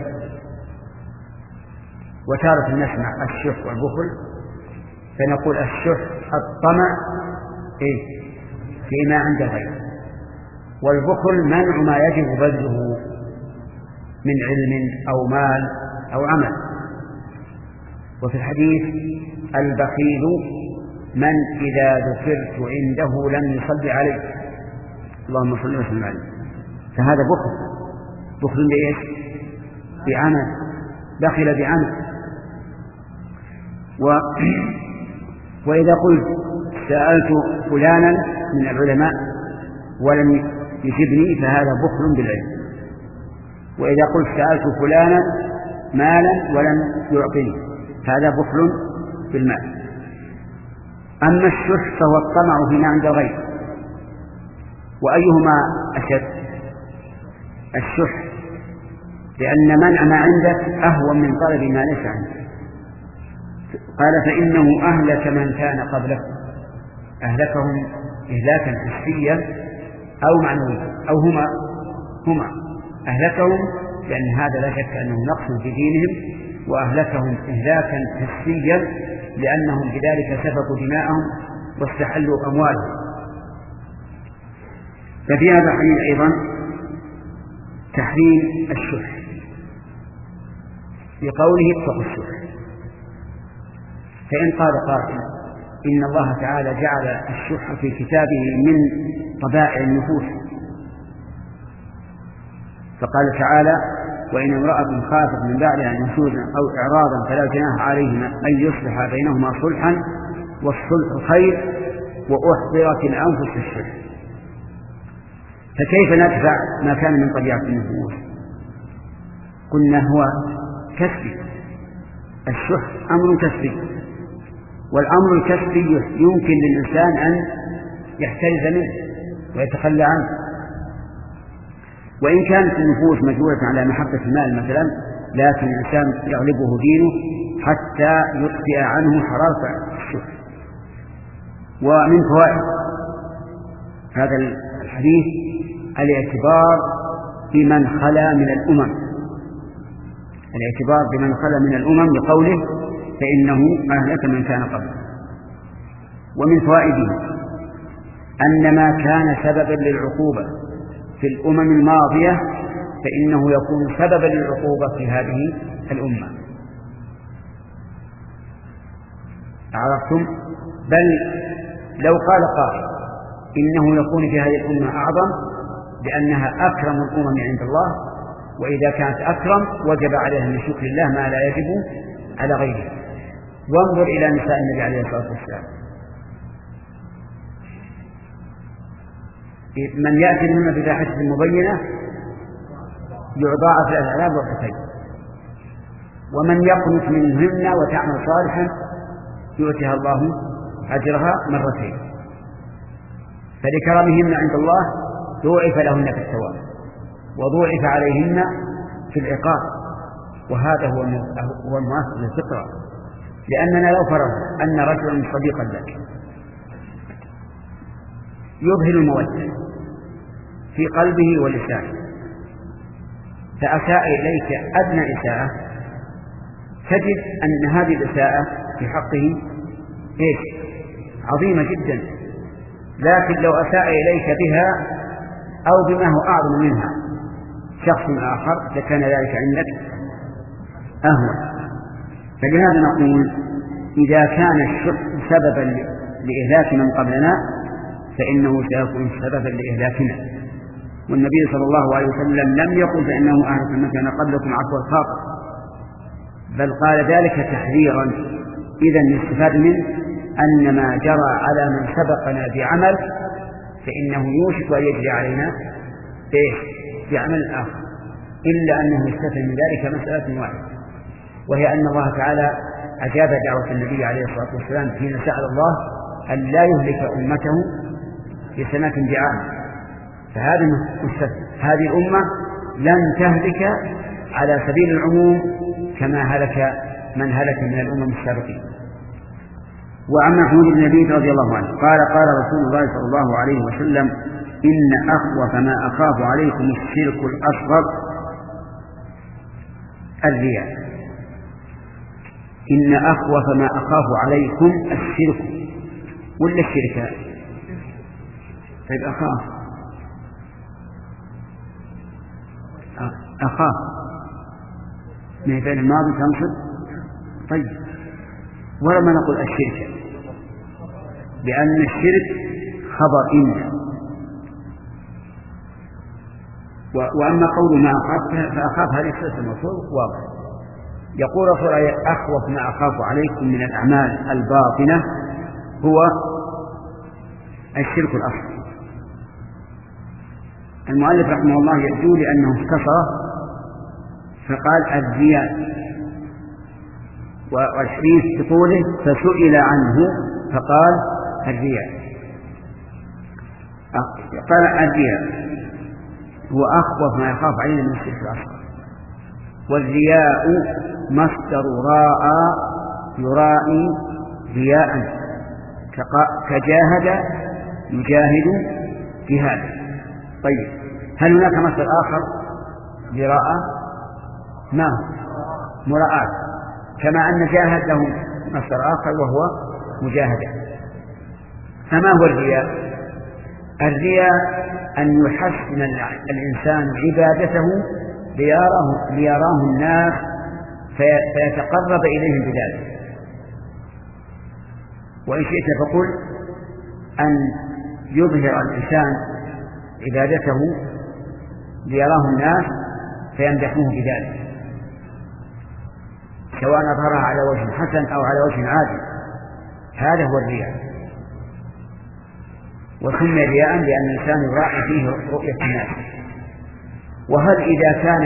وتارة نسمع الشح والبخل فنقول الشح الطمع إيه؟ فيما عند غيره، والبخل منع ما يجب بذله من علم أو مال أو عمل. وفي الحديث: البخيل من إذا ذكرت عنده لم يصل عليه، اللهم صل وسلم عليه. فهذا بخل، بخل بإيش؟ بعمل، بخل بعمل. و... وإذا قلت سألت فلانا من العلماء ولم يجبني فهذا بخل بالعلم. وإذا قلت سألت فلانا مالا ولم يعطني فهذا بخل بالمال. أما الشح فهو الطمع فيما عند الغير. وأيهما أشد؟ الشح، لأن منع ما عندك أهون من طلب ما ليس عندك. قال: فإنه أهلك من كان قبله، أهلكهم إهلاكا حسيا أو معنويا، أو هما هما أهلكهم، لأن هذا لا شك أنه نقص في دينهم وأهلكهم إهلاكا حسيا لأنهم بذلك سفكوا دماءهم واستحلوا أموالهم. ففي هذا الحديث أيضا تحريم الشح بقوله اتقوا الشح. فإن قال قائل إن الله تعالى جعل الشح في كتابه من طبائع النفوس، فقال تعالى وإن امرأة خافت من بعدها نشوزا أو إعراضا فلا جناح عليهما أن يصلح بينهما صلحا والصلح خير وأحضرت الأنفس الشح. فكيف ندفع ما كان من طبيعة النفوس؟ قلنا هو كسبي، الشح أمر كسبي، والأمر الكسبي يمكن للإنسان أن يحترز منه ويتخلى عنه. وإن كانت النفوس مجبولة على محبة المال مثلا، لكن الإنسان يغلبه دينه حتى يطفئ عنه حرارة الشح. ومن فوائد هذا الحديث الاعتبار بمن خلا من الأمم، الاعتبار بمن خلا من الأمم لقوله فإنه أهلك من كان قبله. ومن فوائده أن ما كان سببا للعقوبة في الأمم الماضية فإنه يكون سببا للعقوبة في هذه الأمة. عرفتم؟ بل لو قال قائل إنه يكون في هذه الأمة أعظم لأنها أكرم الأمم عند الله، وإذا كانت أكرم وجب عليها من شكر الله ما لا يجب على غيره. وانظر إلى نساء النبي عليه الصلاة والسلام، من يأتي منهن بفاحشة مبينة يضاعف لها العذاب ضعفين، ومن يقنت منهن وتعمل صالحا يؤتها الله أجرها مرتين، فلكرمهن عند الله ضوعف لهن في الثواب وضوعف عليهن في العقاب. وهذا هو هو المؤثر للفطرة، لأننا لو فرضنا أن رجلا صديقا لك يظهر المودة في قلبه ولسانه فأساء إليك أدنى إساءة، تجد أن هذه الإساءة في حقه إيش؟ عظيمة جدا. لكن لو أساء إليك بها أو بما هو أعظم منها شخص آخر لكان ذلك عندك أهون. فلهذا نقول إذا كان الشح سببا لإهلاك من قبلنا فإنه سيكون سببا لإهلاكنا. والنبي صلى الله عليه وسلم لم يقل فإنه أهلك من كان قبلكم عفو الخاطر، بل قال ذلك تحذيرا. إذن يستفاد منه أن ما جرى على من سبقنا بعمل فإنه يوشك أن يجري علينا بعمل آخر، إلا أنه يستفاد من ذلك مسألة واحدة، وهي أن الله تعالى أجاب دعوة النبي عليه الصلاة والسلام حين سأل الله أن لا يهلك أمته بسنة بعام. فهذا مستثنى، هذه الأمة لن تهلك على سبيل العموم كما هلك من هلك من الأمم السابقين. وعن محمود بن لبيد رضي الله عنه قال قال رسول الله صلى الله عليه وسلم إن أخوف ما أخاف عليكم الشرك الأصغر الرياء. إن أخوف ما أخاف عليكم الشرك ولا الشركة؟ طيب أخاف أخاف من فعل الماضي تنصب. طيب ولما نقول الشركة لأن الشرك خبر إن، وأما قول ما أخاف فأخاف هذه الصفة الموصول واضح. يقول رسول الله أخوف ما أخاف عليكم من الأعمال الباطنة هو الشرك الأصغر. المؤلف رحمه الله يبدو لأنه اختصر فقال الرياء، والحديث بطوله فسئل عنه فقال الرياء. قال الرياء هو أخوف ما يخاف علينا من الشرك الأصغر. والرياء مصدر راء يرائي رياء كجاهد يجاهد جهادا. طيب هل هناك مصدر آخر لراء؟ ما هو مراءات. كما أن جاهد له مصدر آخر وهو مجاهدة. فما هو الرياء؟ الرياء أن يحسن الإنسان عبادته ليراه, ليراه الناس فيتقرب إليهم بذلك. وإن شئت فقل أن يظهر الإنسان عبادته ليراه الناس فيمدحوه بذلك، سواء أظهرها على وجه حسن أو على وجه عادي. هذا هو الرياء، وسمي رياء لأن الإنسان يراعي فيه رؤية الناس. وهل إذا كان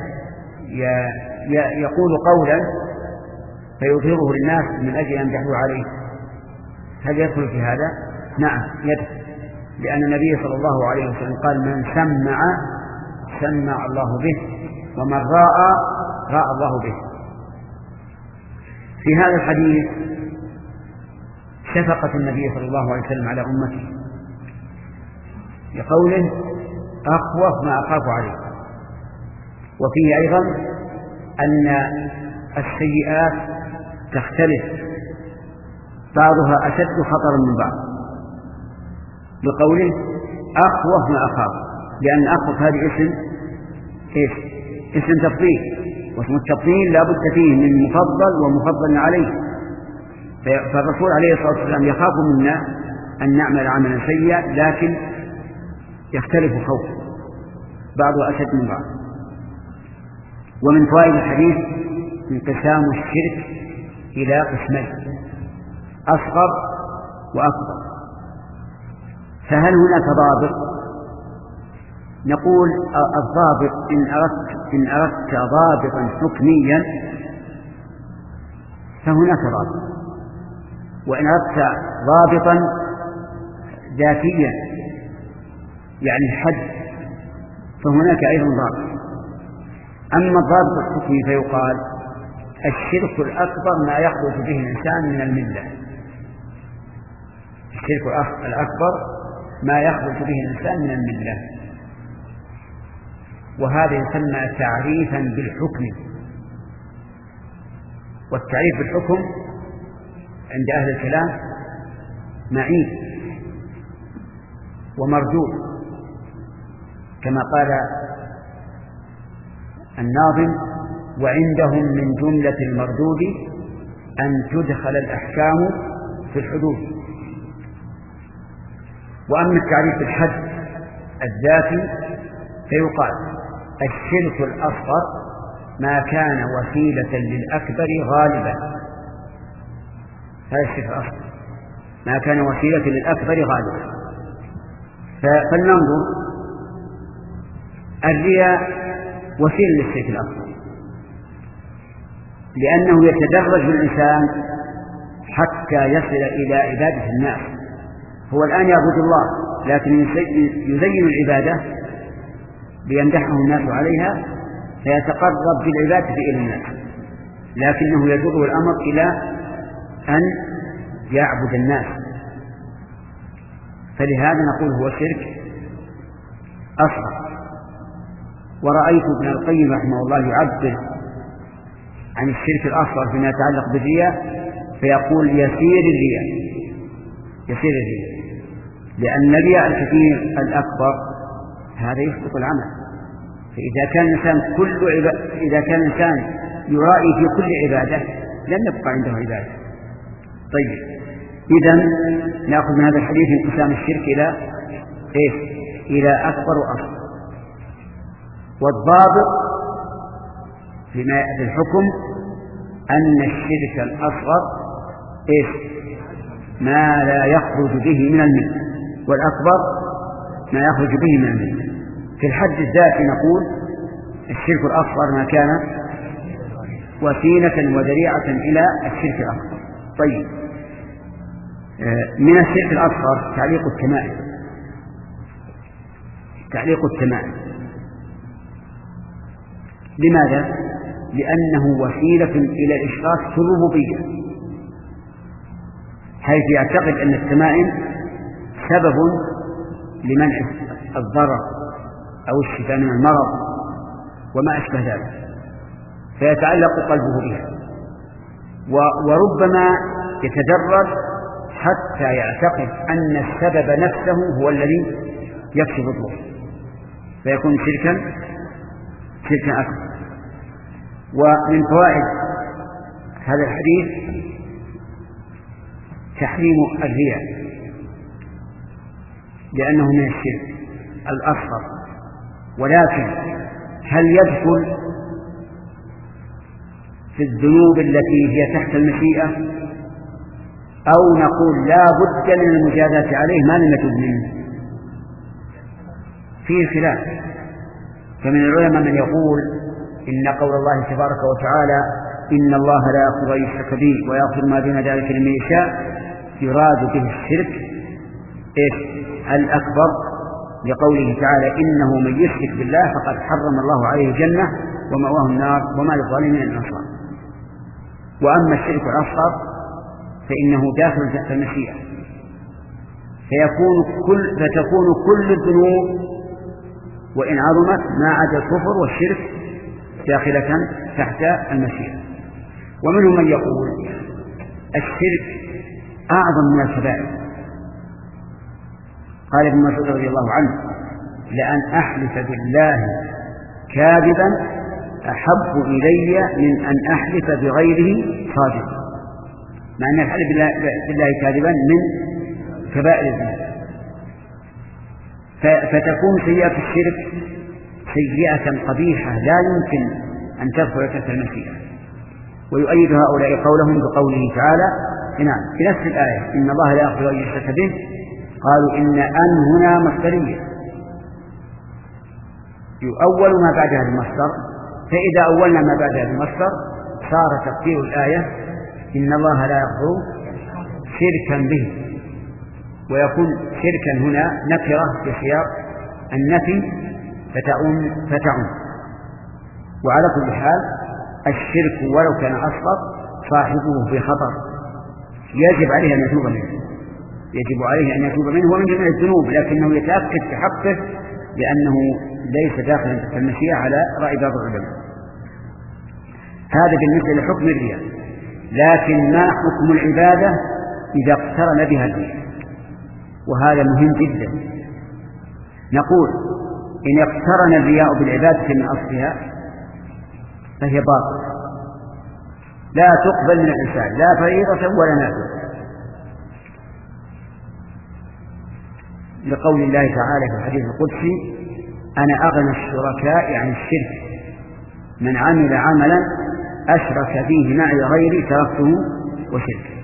يقول قولا فيظهره للناس من أجل أن يمدحوه عليه، هل يدخل في هذا؟ نعم يدخل، لأن النبي صلى الله عليه وسلم قال: من سمع سمع الله به، ومن راى راى الله به. في هذا الحديث شفقة النبي صلى الله عليه وسلم على أمته بقوله: أخوف ما أخاف عليه. وفيه أيضا أن السيئات تختلف، بعضها أشد خطرا من بعض، بقوله: أخوف ما أخاف، لأن أخوف هذه اسم إيش؟ اسم تفضيل، واسم التفضيل لا بد فيه من مفضل ومفضل عليه. فالرسول عليه الصلاة والسلام يخاف منا أن نعمل عملا سيئا، لكن يختلف خوف، بعضه أشد من بعض. ومن فوائد الحديث انقسام الشرك إلى قسمين: أصغر وأكبر. فهل هناك ضابط؟ نقول الضابط إن أردت, إن أردت ضابطا حكميا فهناك ضابط، وإن أردت ضابطا ذاتيا يعني حد فهناك أيضا ضابط. أما الضابط الحكمي فيقال: الشرك الأكبر ما يخرج به الإنسان من الملة. الشرك الأكبر ما يخرج به الإنسان من الملة، وهذا يسمى تعريفا بالحكم. والتعريف بالحكم عند أهل الكلام معيب ومردود، كما قال الناظم: وعندهم من جملة المردود أن تدخل الأحكام في الحدود. وأما التعريف بالحد الذاتي فيقال: الشرك الأصغر ما كان وسيلة للأكبر غالبا. هذا الشرك الأصغر ما كان وسيلة للأكبر غالبا. فلننظر، الرياء وسيلة للشرك الأصغر، لأنه يتدرج بالإنسان حتى يصل إلى عبادة الناس. هو الآن يعبد الله، لكن يزين العبادة ليمدحه الناس عليها فيتقرب بالعبادة إلى الناس، لكنه يجره الأمر إلى أن يعبد الناس. فلهذا نقول هو شرك أصغر. ورأيت ابن القيم رحمه الله يعبر عن الشرك الأصغر فيما يتعلق بالرياء فيقول: يسير الرياء، يسير الرياء، لأن الرياء الكثير الأكبر هذا يسقط العمل. فإذا كان الإنسان كل عب... إذا كان الإنسان يرائي في كل عبادة لن يبقى عنده عبادة. طيب، إذن نأخذ من هذا الحديث انقسام الشرك إلى إيه؟ إلى أكبر وأصغر. والضابط في الحكم أن الشرك الأصغر إيه؟ ما لا يخرج به من الملة، والأكبر ما يخرج به من الملة. في الحد الذاتي نقول الشرك الأصغر ما كان وسيلة وذريعة إلى الشرك الأكبر. طيب، من الشرك الأصغر تعليق التمائم. تعليق التمائم لماذا؟ لأنه وسيلة إلى الإشراك في الربوبية، حيث يعتقد أن التمائم سبب لمنع الضرر أو الشفاء من المرض وما أشبه ذلك، فيتعلق قلبه بها. وربما يتدرج حتى يعتقد أن السبب نفسه هو الذي يكشف الضر، فيكون شركا شركا أكبر. ومن فوائد هذا الحديث تحريم الرياء، لأنه من الشرك الأصغر، ولكن هل يدخل في الذنوب التي هي تحت المشيئة، أو نقول لا بد من المجازاة عليه ما لم يتب منه؟ فيه خلاف. فمن العلماء من يقول إن قول الله تبارك وتعالى إن الله لا يغفر أن يشرك به ويغفر ما دون ذلك لمن يشاء يراد به الشرك إيش الأكبر، لقوله تعالى إنه من يشرك بالله فقد حرم الله عليه الجنة ومأواه النار وما للظالمين من أنصار. وأما الشرك الأصغر فإنه داخل تحت المشيئة، فيكون كل فتكون كل الذنوب وإن عظمت ما عدا الكفر والشرك داخلة تحت المشيئة. ومنهم من يقول الشرك أعظم من الكبائر. قال ابن مسعود رضي الله عنه لأن أحلف بالله كاذبا أحب إلي من أن أحلف بغيره صادقا، مع أن الحلف بالله كاذبا من كبائر الذنوب. فتكون سيئة الشرك سيئة قبيحة لا يمكن أن تدخل تحت المشيئة. ويؤيد هؤلاء قولهم بقوله تعالى نعم في نفس الآية إن الله لا يغفر أن يشرك به، قالوا إن أن هنا مصدرية يؤول ما بعد هذا المصدر، فإذا أولنا ما بعد هذا المصدر صار تقدير الآية إن الله لا يغفر شركا به، ويكون شركا هنا نكرة في سياق النفي فتعم فتعم. وعلى كل حال الشرك ولو كان أصغر صاحبه في خطر، يجب عليه أن يتوب منه، يجب عليه أن يتوب منه ومن جميع الذنوب، لكنه يتأكد في حقه لأنه ليس داخلا تحت المشيئة على رأي بعض العلماء. هذا بالنسبة لحكم الرياء. لكن ما حكم العبادة إذا اقترن بها الرياء؟ وهذا مهم جدا. نقول إن اقترن الرياء بالعبادة من أصلها فهي باطلة لا تقبل من الإنسان لا فريضة ولا نافلة، لقول الله تعالى في الحديث القدسي أنا أغنى الشركاء عن الشرك من عمل عملا أشرك فيه معي غيري تركته وشركه.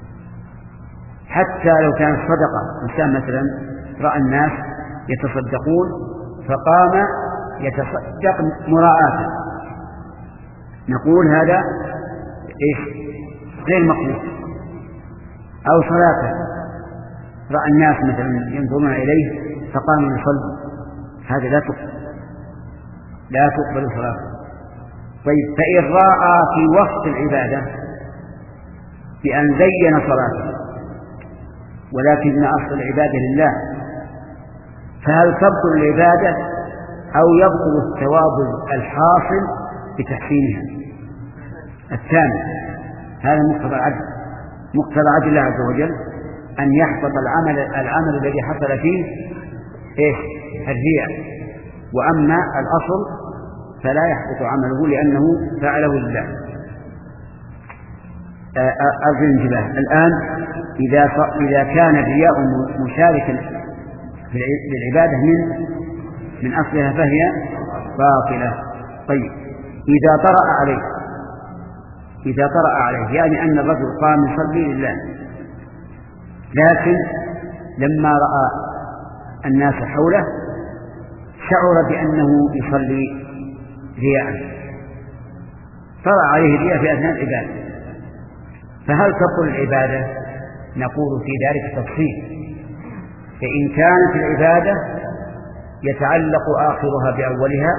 حتى لو كانت صدقة، إنسان مثلا رأى الناس يتصدقون فقام يتصدق مراعاة، نقول هذا إيش غير مقبول. أو صلاة رأى الناس مثلا ينظرون إليه فقام يصلي، هذا لا تقبل لا تقبل صلاة. طيب فإن رأى في وقت العبادة بأن زين صلاته ولكن أصل العبادة لله، فهل تبطل العبادة أو يبطل الثواب الحاصل بتحسينها؟ الثاني هذا مقتضى العدل، مقتضى عدل الله عز وجل أن يحبط العمل العمل الذي حصل فيه إيش الرياء، وأما الأصل فلا يحبط عمله لأنه فعله لله. أرجو الانتباه الآن. إذا إذا كان الرياء مشاركا في العبادة من من أصلها فهي باطلة. طيب إذا طرأ عليه إذا طرأ عليه يعني أن الرجل قام يصلي لله، لكن لما رأى الناس حوله شعر بأنه يصلي رياء، طرأ عليه الرياء في أثناء العبادة، فهل تبطل العبادة؟ نقول في ذلك تفصيل. فإن كانت العبادة يتعلق آخرها بأولها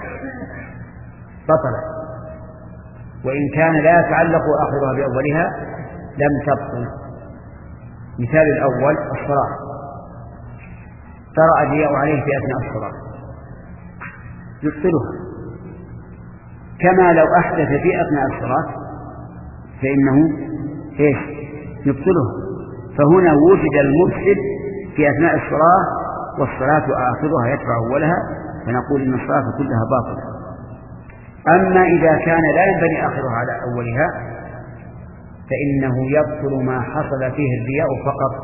بطلت، وإن كان لا يتعلق آخرها بأولها لم تبطل. مثال الأول الصلاة، طرأ الرياء عليه في أثناء الصلاة يبطلها، كما لو أحدث في أثناء الصلاة فإنه إيش يبطله. فهنا وجد المفسد في أثناء الصلاة والصلاة آخرها يتبع أولها، فنقول إن الصلاة كلها باطلة. أما إذا كان لا ينبني آخرها على أولها فإنه يبطل ما حصل فيه الرياء فقط،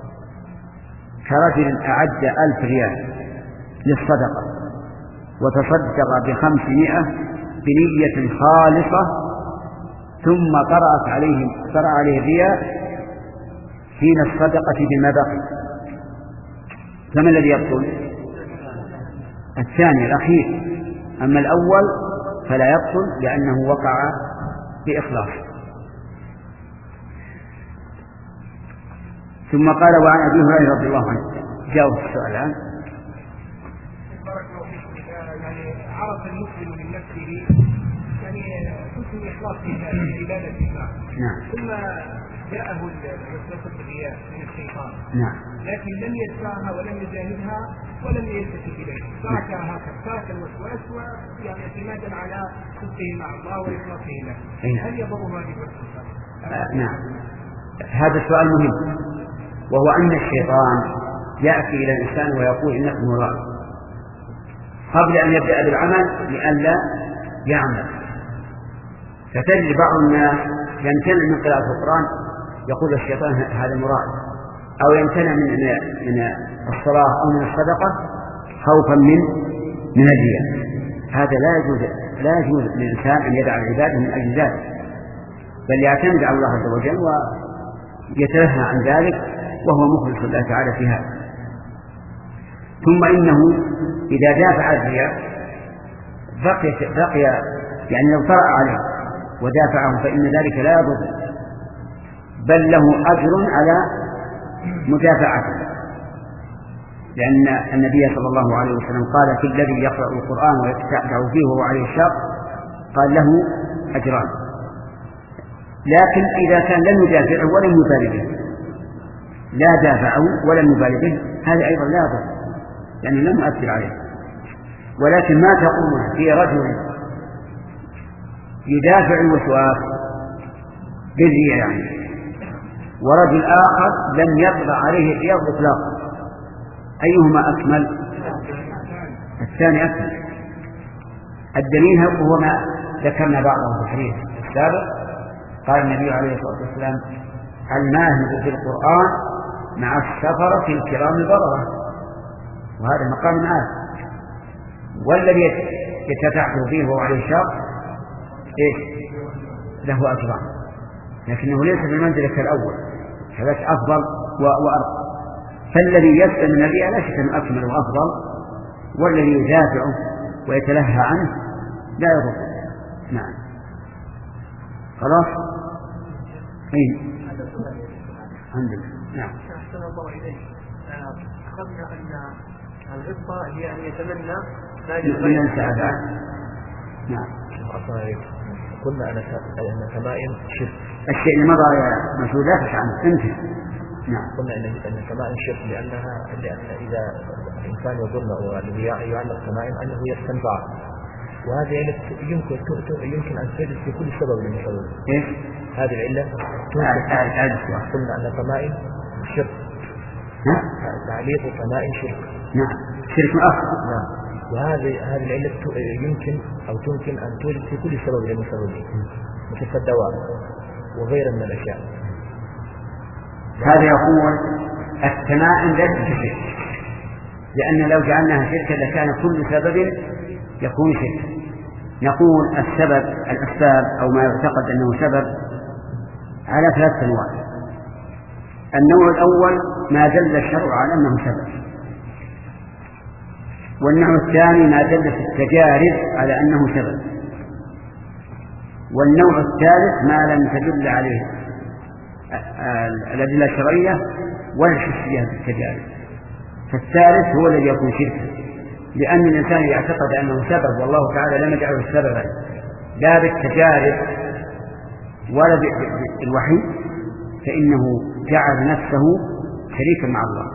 كرجل أعد ألف ريال للصدقة وتصدق بخمسمائة بنية خالصة، ثم طرأت عليه طرأ عليه الرياء حين الصدقة بما بقي، فما الذي يبطل؟ الثاني الأخير. أما الأول فلا يبطل لأنه وقع بإخلاص. ثم قال: وعن أبي هريرة رضي الله عنه. جاوب السؤال الآن. يعني عرف المسلم من نفسه يعني حسن الإخلاص في عبادة الله. نعم. ثم جاءه وسوسة الرياء من الشيطان. نعم. لكن لم يدفعها ولم يجاهدها ولم يلتفت إليه، تركها هكذا، ترك الوسواس ويعني اعتمادا على صدقه مع الله وإخلاصه له. هل يضر هذه الوسوسة؟ آه نعم. هذا السؤال مهم، وهو أن الشيطان يأتي إلى الإنسان ويقول إنك مرائي قبل أن يبدأ بالعمل لئلا يعمل. فتجد بعض الناس يمتنع من قراءة القرآن، يقول الشيطان هذا مرائي، أو يمتنع من من الصلاة أو من الصدقة خوفا من من الرياء. هذا لا يجوز لا يجوز للإنسان أن يدع العبادة من أجل ذلك، بل يعتمد على الله عز وجل ويتنهى عن ذلك وهو مخلص لله تعالى في هذا. ثم إنه إذا دافع الرياء بقي بقي يعني لو طرأ عليه ودافعه فإن ذلك لا يضر، بل له أجر على مدافعته، لأن النبي صلى الله عليه وسلم قال: في الذي يقرأ القرآن ويتتعتع فيه وهو عليه الشاق قال له أجران. لكن إذا كان لم يدافعه ولم يبالي به، لا دافعه ولم يبالي به، هذا أيضا لا يضر يعني لم يؤثر عليه. ولكن ما تقول في رجل يدافع الوسواس بالرياء يعني، ورجل آخر لم يطلع عليه الرياء إطلاقا، أيهما أكمل؟ الثاني أكمل. الدليل هو ما ذكرنا بعضه في الحديث السابق. قال النبي عليه الصلاة والسلام: الماهر في القرآن مع السفرة الكرام البررة، وهذا مقام عال. والذي يتتعب فيه وهو عليه الشاق إيش؟ له أجران، لكنه ليس في المنزلة كالأول، هذا أفضل وأرقى. فالذي يسلم من الرياء لا شك أنه أكمل وأفضل، والذي يدافعه ويتلهى عنه لا يضر. نعم. خلاص. أين؟ الحمد لله. نعم. أحسن الله إليك. أخذنا أن الغبطة هي أن يتمنى ما ينسى هذا. نعم. قلنا أن التمائم شرك. الشيء اللي مضى يا مسؤول لا تفعل أنت. نعم. قلنا أن التمائم شرك لأنها لأن إذا الإنسان يظن والذي يعلق التمائم أنه يستنفع، وهذه علة يمكن يمكن أن تجد في كل سبب من السبب. إيش؟ هذه العلة قلنا أن التمائم شرك. تعليق التمائم شرك. نعم. شرك أخر. نعم. وهذه هذه العلة يمكن أو تمكن أن توجد في كل سبب من السبب، مثل الدواء وغيرها من الأشياء. هذا يقول التمائم ليست شرك، لأن لو جعلناها شركا لكان كل سبب يكون شركا. نقول السبب الأسباب أو ما يعتقد أنه سبب على ثلاث أنواع. النوع الأول ما دل الشرع على أنه سبب، والنوع الثاني ما دلت التجارب على أنه سبب، والنوع الثالث ما لم تدل عليه الأدلة الشرعية ولا الحسية بالتجارب. فالثالث هو الذي يكون شركا، لأن الإنسان يعتقد أنه سبب والله تعالى لم يجعله سببا لا بالتجارب ولا بالوحي، فإنه جعل نفسه شريكا مع الله.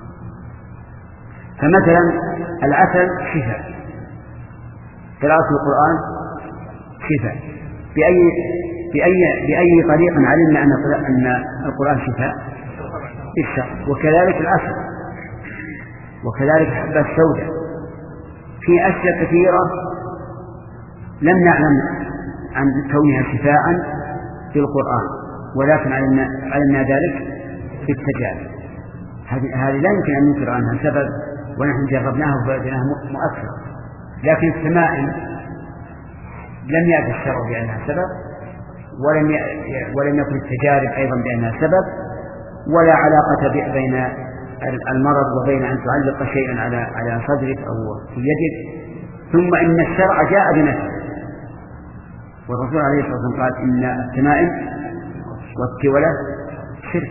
فمثلا العسل شفاء، قراءة القرآن شفاء، بأي بأي, بأي طريق علمنا أن أن القرآن شفاء؟ بالشرع. وكذلك العسل، وكذلك الحبة السوداء، في أشياء كثيرة لم نعلم عن كونها شفاء في القرآن، ولكن علمنا, علمنا ذلك في التجارب. هذه لا يمكن أن ننكر عنها سبب، ونحن جربناها ووجدناها مؤثرة. لكن التمائم لم يأتي الشرع بأنها سبب، ولم ولم يكن التجارب أيضا بأنها سبب، ولا علاقة بين المرض وبين أن تعلق شيئا على على صدرك أو في يدك. ثم إن الشرع جاء بنفسه، والرسول عليه الصلاة والسلام قال إن التمائم والتولة شرك.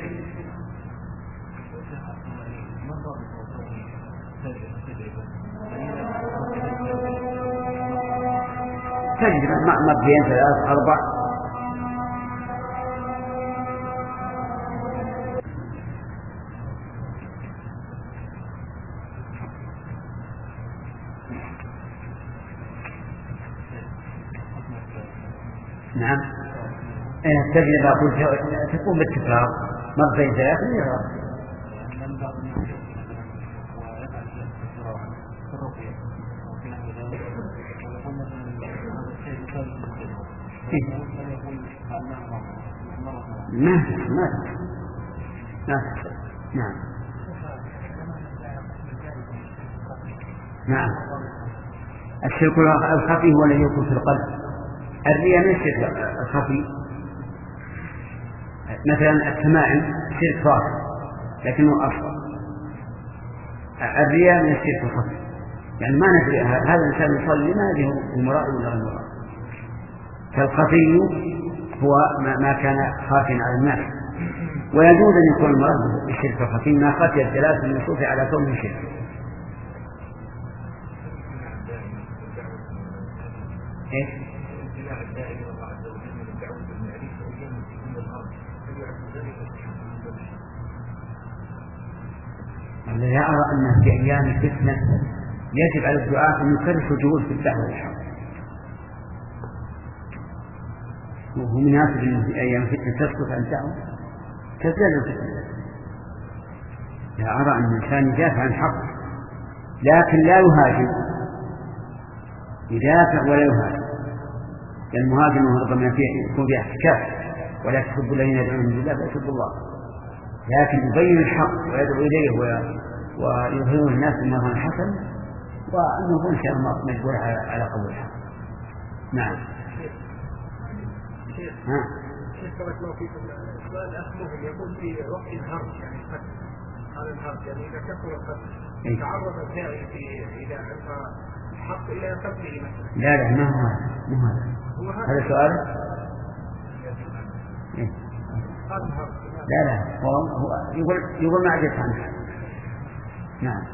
تجربة مرتين ثلاث أربع. نعم، التجربة تكون بالتكرار مرتين ثلاث مرات. ما ما ما نعم نعم الشرك الخفي هو الذي يكون في القلب. الرياء من الشرك الخفي، مثلا التمائم شرك ظاهر لكنه أصغر. الرياء من الشرك الخفي، يعني ما ندري هذا الإنسان يصلي ما ندري هو مرائي ولا غير مرائي. فالخفي هو ما كان خافيا على الناس، ويجوز أن يكون المراد بالشرك الخفي ما خفي الدلالة النصوص على كونه شرك. إيه؟ الذي يرى أن في أيام الفتنة يجب على الدعاة أن يكرسوا جهود في الدعوة والحق، وهو مناسب أن في أيام الفتنة تسقط عن الدعوة تزداد الفتنة. لا أرى أن الإنسان يدافع عن الحق لكن لا يهاجم، يدافع ولا يهاجم. المهاجم ربما يكون فيه احتكاك، ولا تسبوا الذين يدعون من دون الله بل يسبوا الله، لكن يبين الحق ويدعو إليه ويظهره الناس أنه الحسن، وأنه إن شاء الله مجبور على قبول الحق. نعم. ها. شيخ بارك الله فيكم. السؤال الأخ يقول في وقت الهرج، يعني القتل، هذا الهرج يعني إذا كثر القتل تعرض الداعي في إذا ألقى الحق إلى قتله مثلا. لا لا ما هو هذا مو هذا هذا سؤال. إيه؟ هذا الهرج. لا لا هو هو يقول يقول ما عجبت عنه. نعم.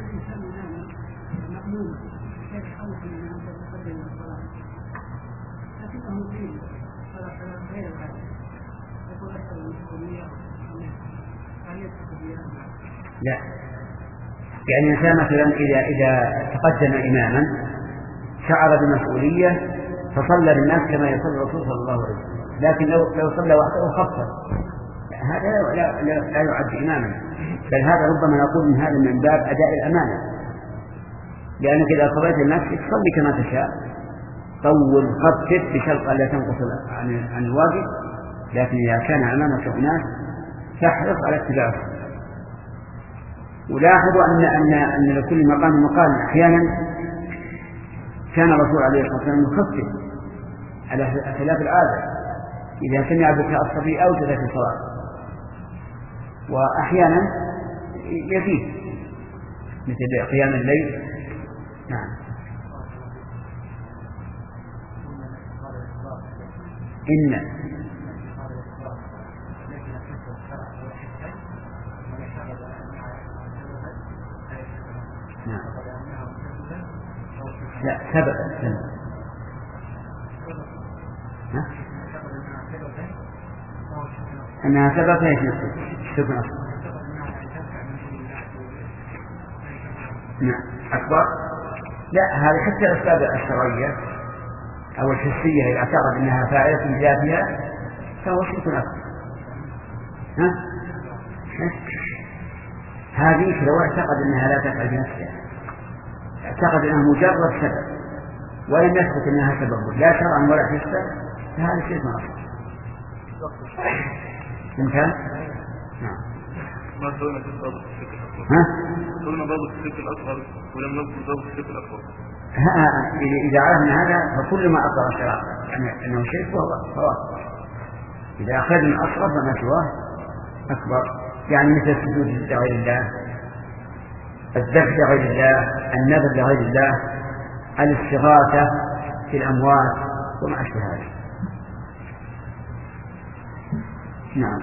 لا، يعني الإنسان مثلا إذا إذا تقدم إماما شعر بمسؤولية فصلى بالناس كما يصلي الرسول صلى الله عليه وسلم، لكن لو لو صلى وحده خفف هذا لا, لا, لا يعد إماما، بل هذا ربما نقول من هذا من باب أداء الأمانة، لأنك إذا صليت الناس تصلي كما تشاء، طول خفف بشرط ألا تنقص عن عن الواجب، لكن إذا كان أمامك أناس تحرص على اتباعه. ولاحظوا أن أن أن لكل مقام مقال. أحيانا كان الرسول عليه الصلاة والسلام يخفف على خلاف العادة، إذا سمع بكاء الصبي أوجد في الصلاة، وأحيانا يزيد مثل قيام الليل. نعم. إن نعم. لا سبب سبب ها؟ أنها سبب ايش شكرا. نعم أكبر. لا هذه حتى الأسباب الشرعية أو الحسية إذا اعتقد أنها فاعلة بذاتها فهو شرك أكبر. ها؟ هذه لو اعتقد أنها لا تفعل بنفسها، اعتقد أنها مجرد سبب ولم يثبت أنها سبب لا شرعا ولا حسا، فهذا شرك أكبر. ممكن؟ نعم. ما سوينا في ضابط الشرك الأكبر. ها؟ سوينا ضابط الشرك الأصغر ولم نذكر ضابط الشرك الأكبر. ها إذا عرفنا هذا فكل ما أصغر الشرع يعني أنه شرك فهو أكبر. إذا أخذنا أصغر فما سواه أكبر، يعني مثل السجود لغير الله، الذبح لغير الله، النذر لغير الله، الاستغاثة في الأموات وما أشبه هذا. نعم.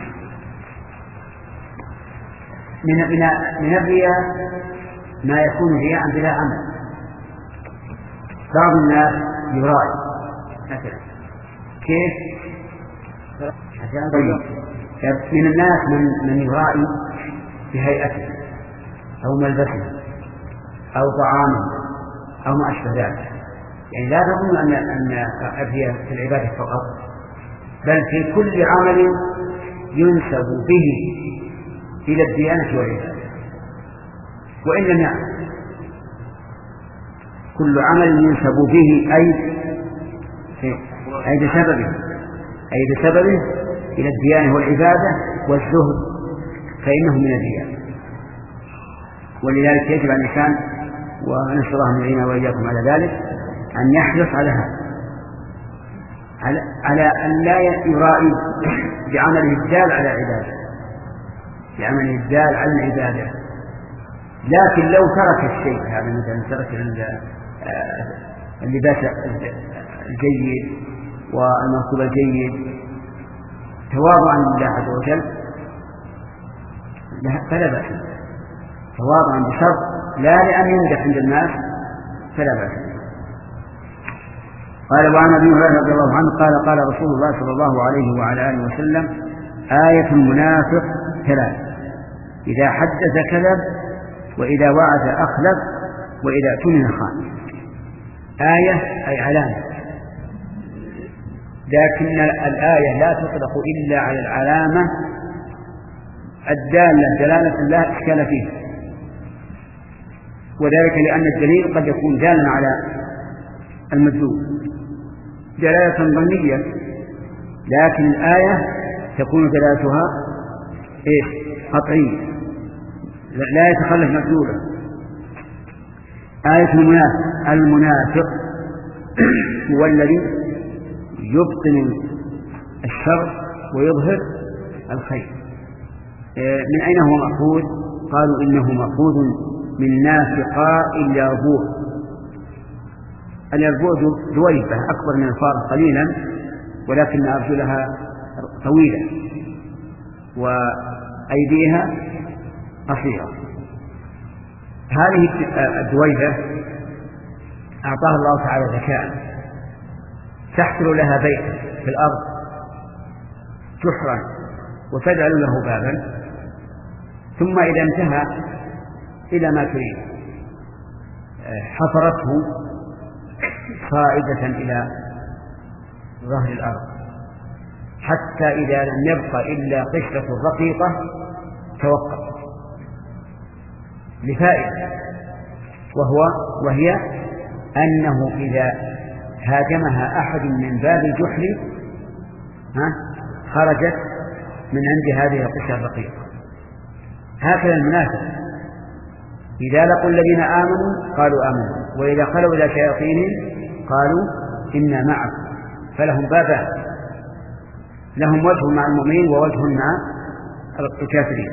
من من من الرياء ما يكون رياء بلا عمل. بعض الناس يرائي مثلا كيف؟ من الناس من من يرائي بهيئته أو ملبسه أو طعامه أو ما أشبه ذلك. يعني لا تظن أن أن الرياء في العبادة فقط، بل في كل عمل ينسب به إلى الديانة والعبادة وإن لم يعلم. كل عمل ينسب به أي أي بسببه أي بسببه إلى الديانة والعبادة والزهد فإنه من الرياء. ولذلك يجب على الإنسان، ونسأل الله أن يعيننا وإياكم على ذلك، أن يحرص على هذا، على, على أن لا يرائي بعمله الدال على العبادة، بعمله الدال على العبادة. لكن لو ترك الشيء هذا مثلا ترك اللباس الجيد والمركوب الجيد تواضعا لله عز وجل فلا بأس، تواضعا بشرط لا لأن يمدح عند الناس فلا بأس. قال وعن أبي هريرة رضي الله عنه قال قال رسول الله صلى الله عليه وعلى آله وسلم آية المنافق ثلاث: إذا حدث كذب، وإذا وعد أخلف، وإذا اؤتمن خان. آية أي علامة، لكن الآية لا تطلق إلا على العلامة الدالة دلالة الله إشكال فيه، وذلك لأن الدليل قد يكون دالا على المدلول دلالة ظنية، لكن الآية تكون دلالتها إيش؟ قطعية، لا يتخلف مدلوله. آية المنافق المنافق هو الذي يبطن الشر ويظهر الخير. من أين هو مأخوذ؟ قالوا إنه مأخوذ من نافقاء اليربوع. اليربوع دويبة أكبر من الفار قليلا، ولكن أرجلها طويلة وأيديها قصيرة. هذه الدويبة أعطاها الله تعالى ذكاء، تحفر لها بيت في الأرض جحرا وتجعل له بابا، ثم إذا انتهى إلى ما تريد حفرته صاعدة إلى ظهر الأرض، حتى إذا لم يبق إلا قشرة رقيقة توقف لفائدة، وهو وهي أنه إذا هاجمها أحد من باب الجحر خرجت من عند هذه القشرة الرقيقة. هكذا المنافق إذا لقوا الذين آمنوا قالوا آمنوا، وإذا خلوا إلى شياطينهم قالوا إنا معكم، فلهم بابان، لهم وجه مع المؤمنين ووجه مع الكافرين.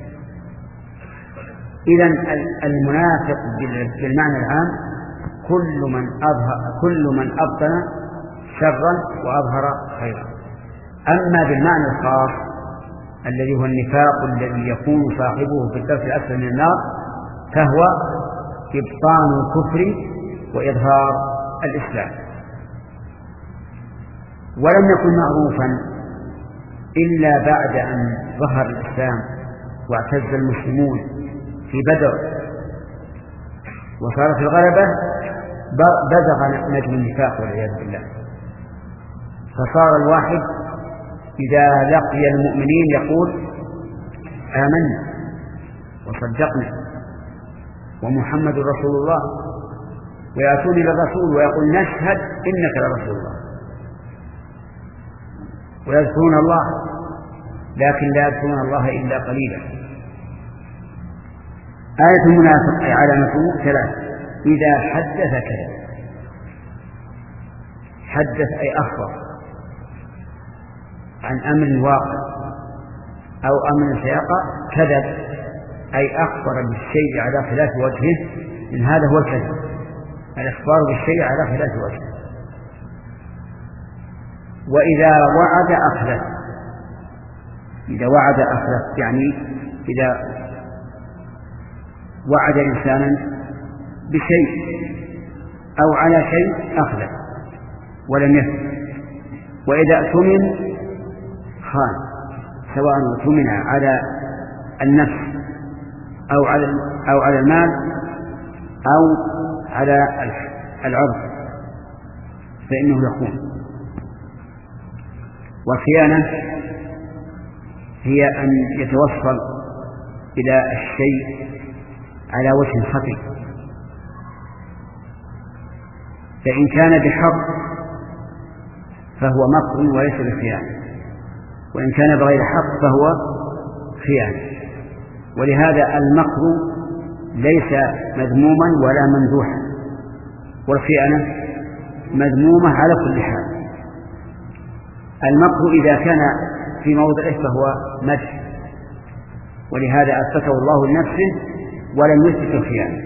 إذن المنافق بالمعنى العام كل من أظهر كل من أبطن شرا وأظهر خيرا. أما بالمعنى الخاص الذي هو النفاق الذي يكون صاحبه في الدرك الأسفل من النار، فهو إبطان الكفر وإظهار الإسلام، ولم يكن معروفا إلا بعد أن ظهر الإسلام واعتز المسلمون في بدر وصارت الغلبة بزغ نجم النفاق والعياذ بالله. فصار الواحد إذا لقي المؤمنين يقول آمنا وصدقنا ومحمد رسول الله، ويأتون إلى الرسول ويقول نشهد إنك لرسول الله، ويذكرون الله، لكن لا يذكرون الله إلا قليلا. آية المنافق علامته ثلاث: إذا حدث كذب. حدث أي أخبر عن أمر واقع أو أمر سيقع، كذب أي أخبر بالشيء على خلاف وجهه، إن هذا هو الكذب، الإخبار بالشيء على خلاف وجهه. وإذا وعد أخلف. إذا وعد أخلف يعني إذا وعد إنسانا بشيء أو على شيء أخلف ولم يفعل. وإذا اؤتمن خان، سواء اؤتمن على النفس أو على أو على المال أو على العرض فإنه يخون. والخيانة هي أن يتوصل إلى الشيء على وجه خفي، فإن كان بحق فهو مكر وليس بخيانة، وإن كان بغير حق فهو خيانة. ولهذا المكر ليس مذموما ولا ممدوحا، والخيانة مذمومة على كل حال. المكر إذا كان في موضعه فهو مدح، ولهذا أثبته الله لنفسه ولم يثبت الخيانة،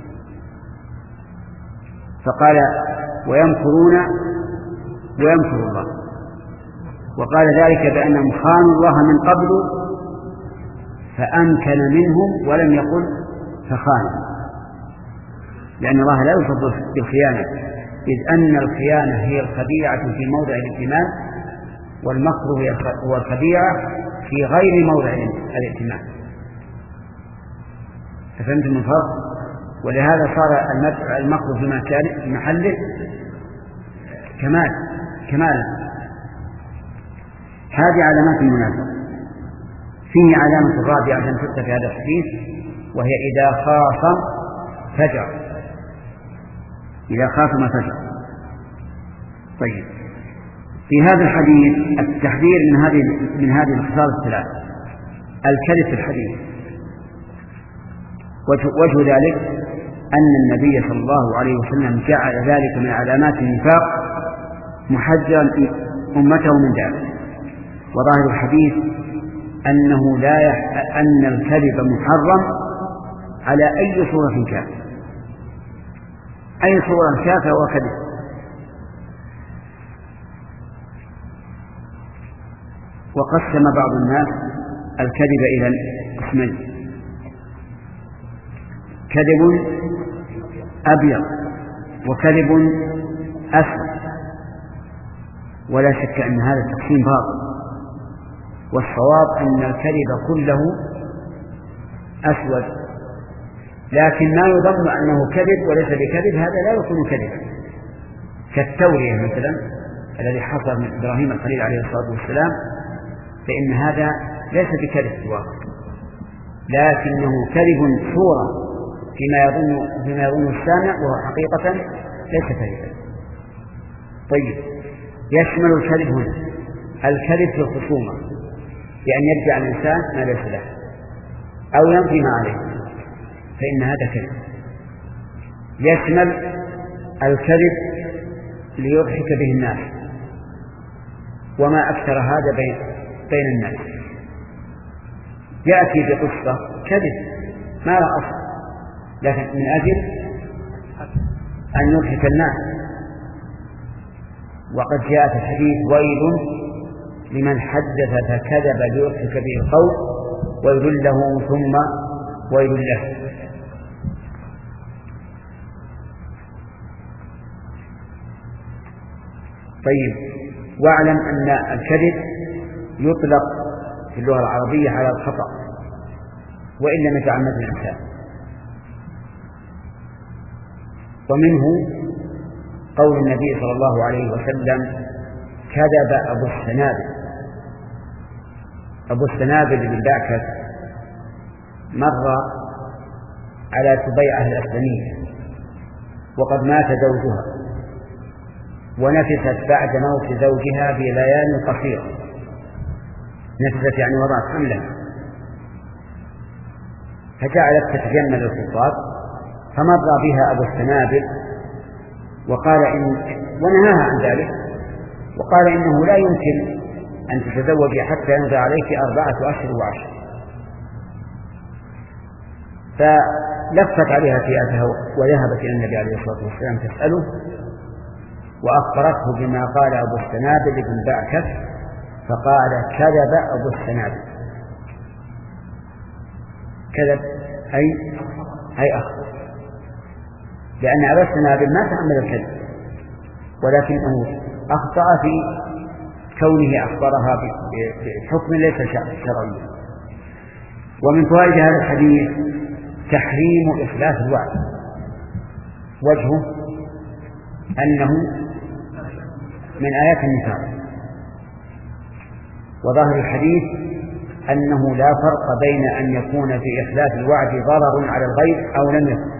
فقال ويمكرون ويمكر الله، وقال ذلك بأنهم خانوا الله من قبل فأمكن منهم ولم يقل فخانوا، لأن الله لا يفضل بالخيانة، إذ أن الخيانة هي الخديعة في موضع الائتمان، والمكر هو الخديعة في غير موضع الائتمان. ففهمتم الفرق؟ ولهذا صار المكر في محله كمال كمالا. هذه علامات المنافق. فيه علامة الرابعة عشان تذكر في هذا الحديث، وهي إذا خاصم فجر. إذا خاصم فجر. طيب، في هذا الحديث التحذير من هذه من هذه الخصال الثلاث: الكذب في الحديث. وجه ذلك أن النبي صلى الله عليه وسلم جعل ذلك من علامات النفاق محذرا أمته من ذلك. وظاهر الحديث أنه لا يح... أن الكذب محرم على أي صورة كان، أي صورة كان فهو كذب. وقسم بعض الناس الكذب إلى قسمين: كذب أبيض وكذب أسود، ولا شك أن هذا التقسيم باطل، والصواب أن الكذب كله أسود، لكن ما يظن أنه كذب وليس بكذب هذا لا يكون كذبا، كالتورية مثلا الذي حصل من إبراهيم الخليل عليه الصلاة والسلام، فإن هذا ليس بكذب في الواقع، لكنه كذب صورة فيما يظن فيما يظن السامع، وهو حقيقة ليس كذبا. طيب، يشمل الكذب هنا الكذب في الخصومة، بأن يدعي الإنسان ما ليس له أو ينفي ما عليه، فإن هذا كذب. يشمل الكذب ليضحك به الناس، وما أكثر هذا بين بين الناس. يأتي بقصة كذب ما لا أصل، لكن من أجل أن يضحك الناس. وقد جاء في الحديث: ويل لمن حدث فكذب ليضحك به القول، ويل له ثم ويل له. طيب، واعلم أن الكذب يطلق في اللغة العربية على الخطأ وإن لم يتعمد الإنسان، ومنه قول النبي صلى الله عليه وسلم: كذب أبو السنابل. أبو السنابل بن بعكس مر على سبيعة الأسلمية وقد مات زوجها، ونفست بعد موت زوجها بليال قصيرة، نفست يعني وضعت حملا، فجعلت تتجمل الخطاب، فمر بها أبو السنابل وقال إن ونهاها عن ذلك، وقال إنه لا يمكن أن تتزوجي حتى يمضي عليك أربعة أشهر وعشر. فلفت عليها فئتها وذهبت إلى النبي عليه الصلاة والسلام تسأله، وأخبرته بما قال أبو السنابل بن بعكس، فقال كذب أبو السنابل. كذب أي أي أخبر، لأن أبا السنابل ما تعمل الكذب، ولكنه أخطأ في كونه أخبرها بحكم ليس شرعيا. ومن فوائد هذا الحديث تحريم إخلاف الوعد، وجهه أنه من آيات النفاق، وظاهر الحديث أنه لا فرق بين أن يكون في إخلاف الوعد ضرر على الغير أو لم يكن،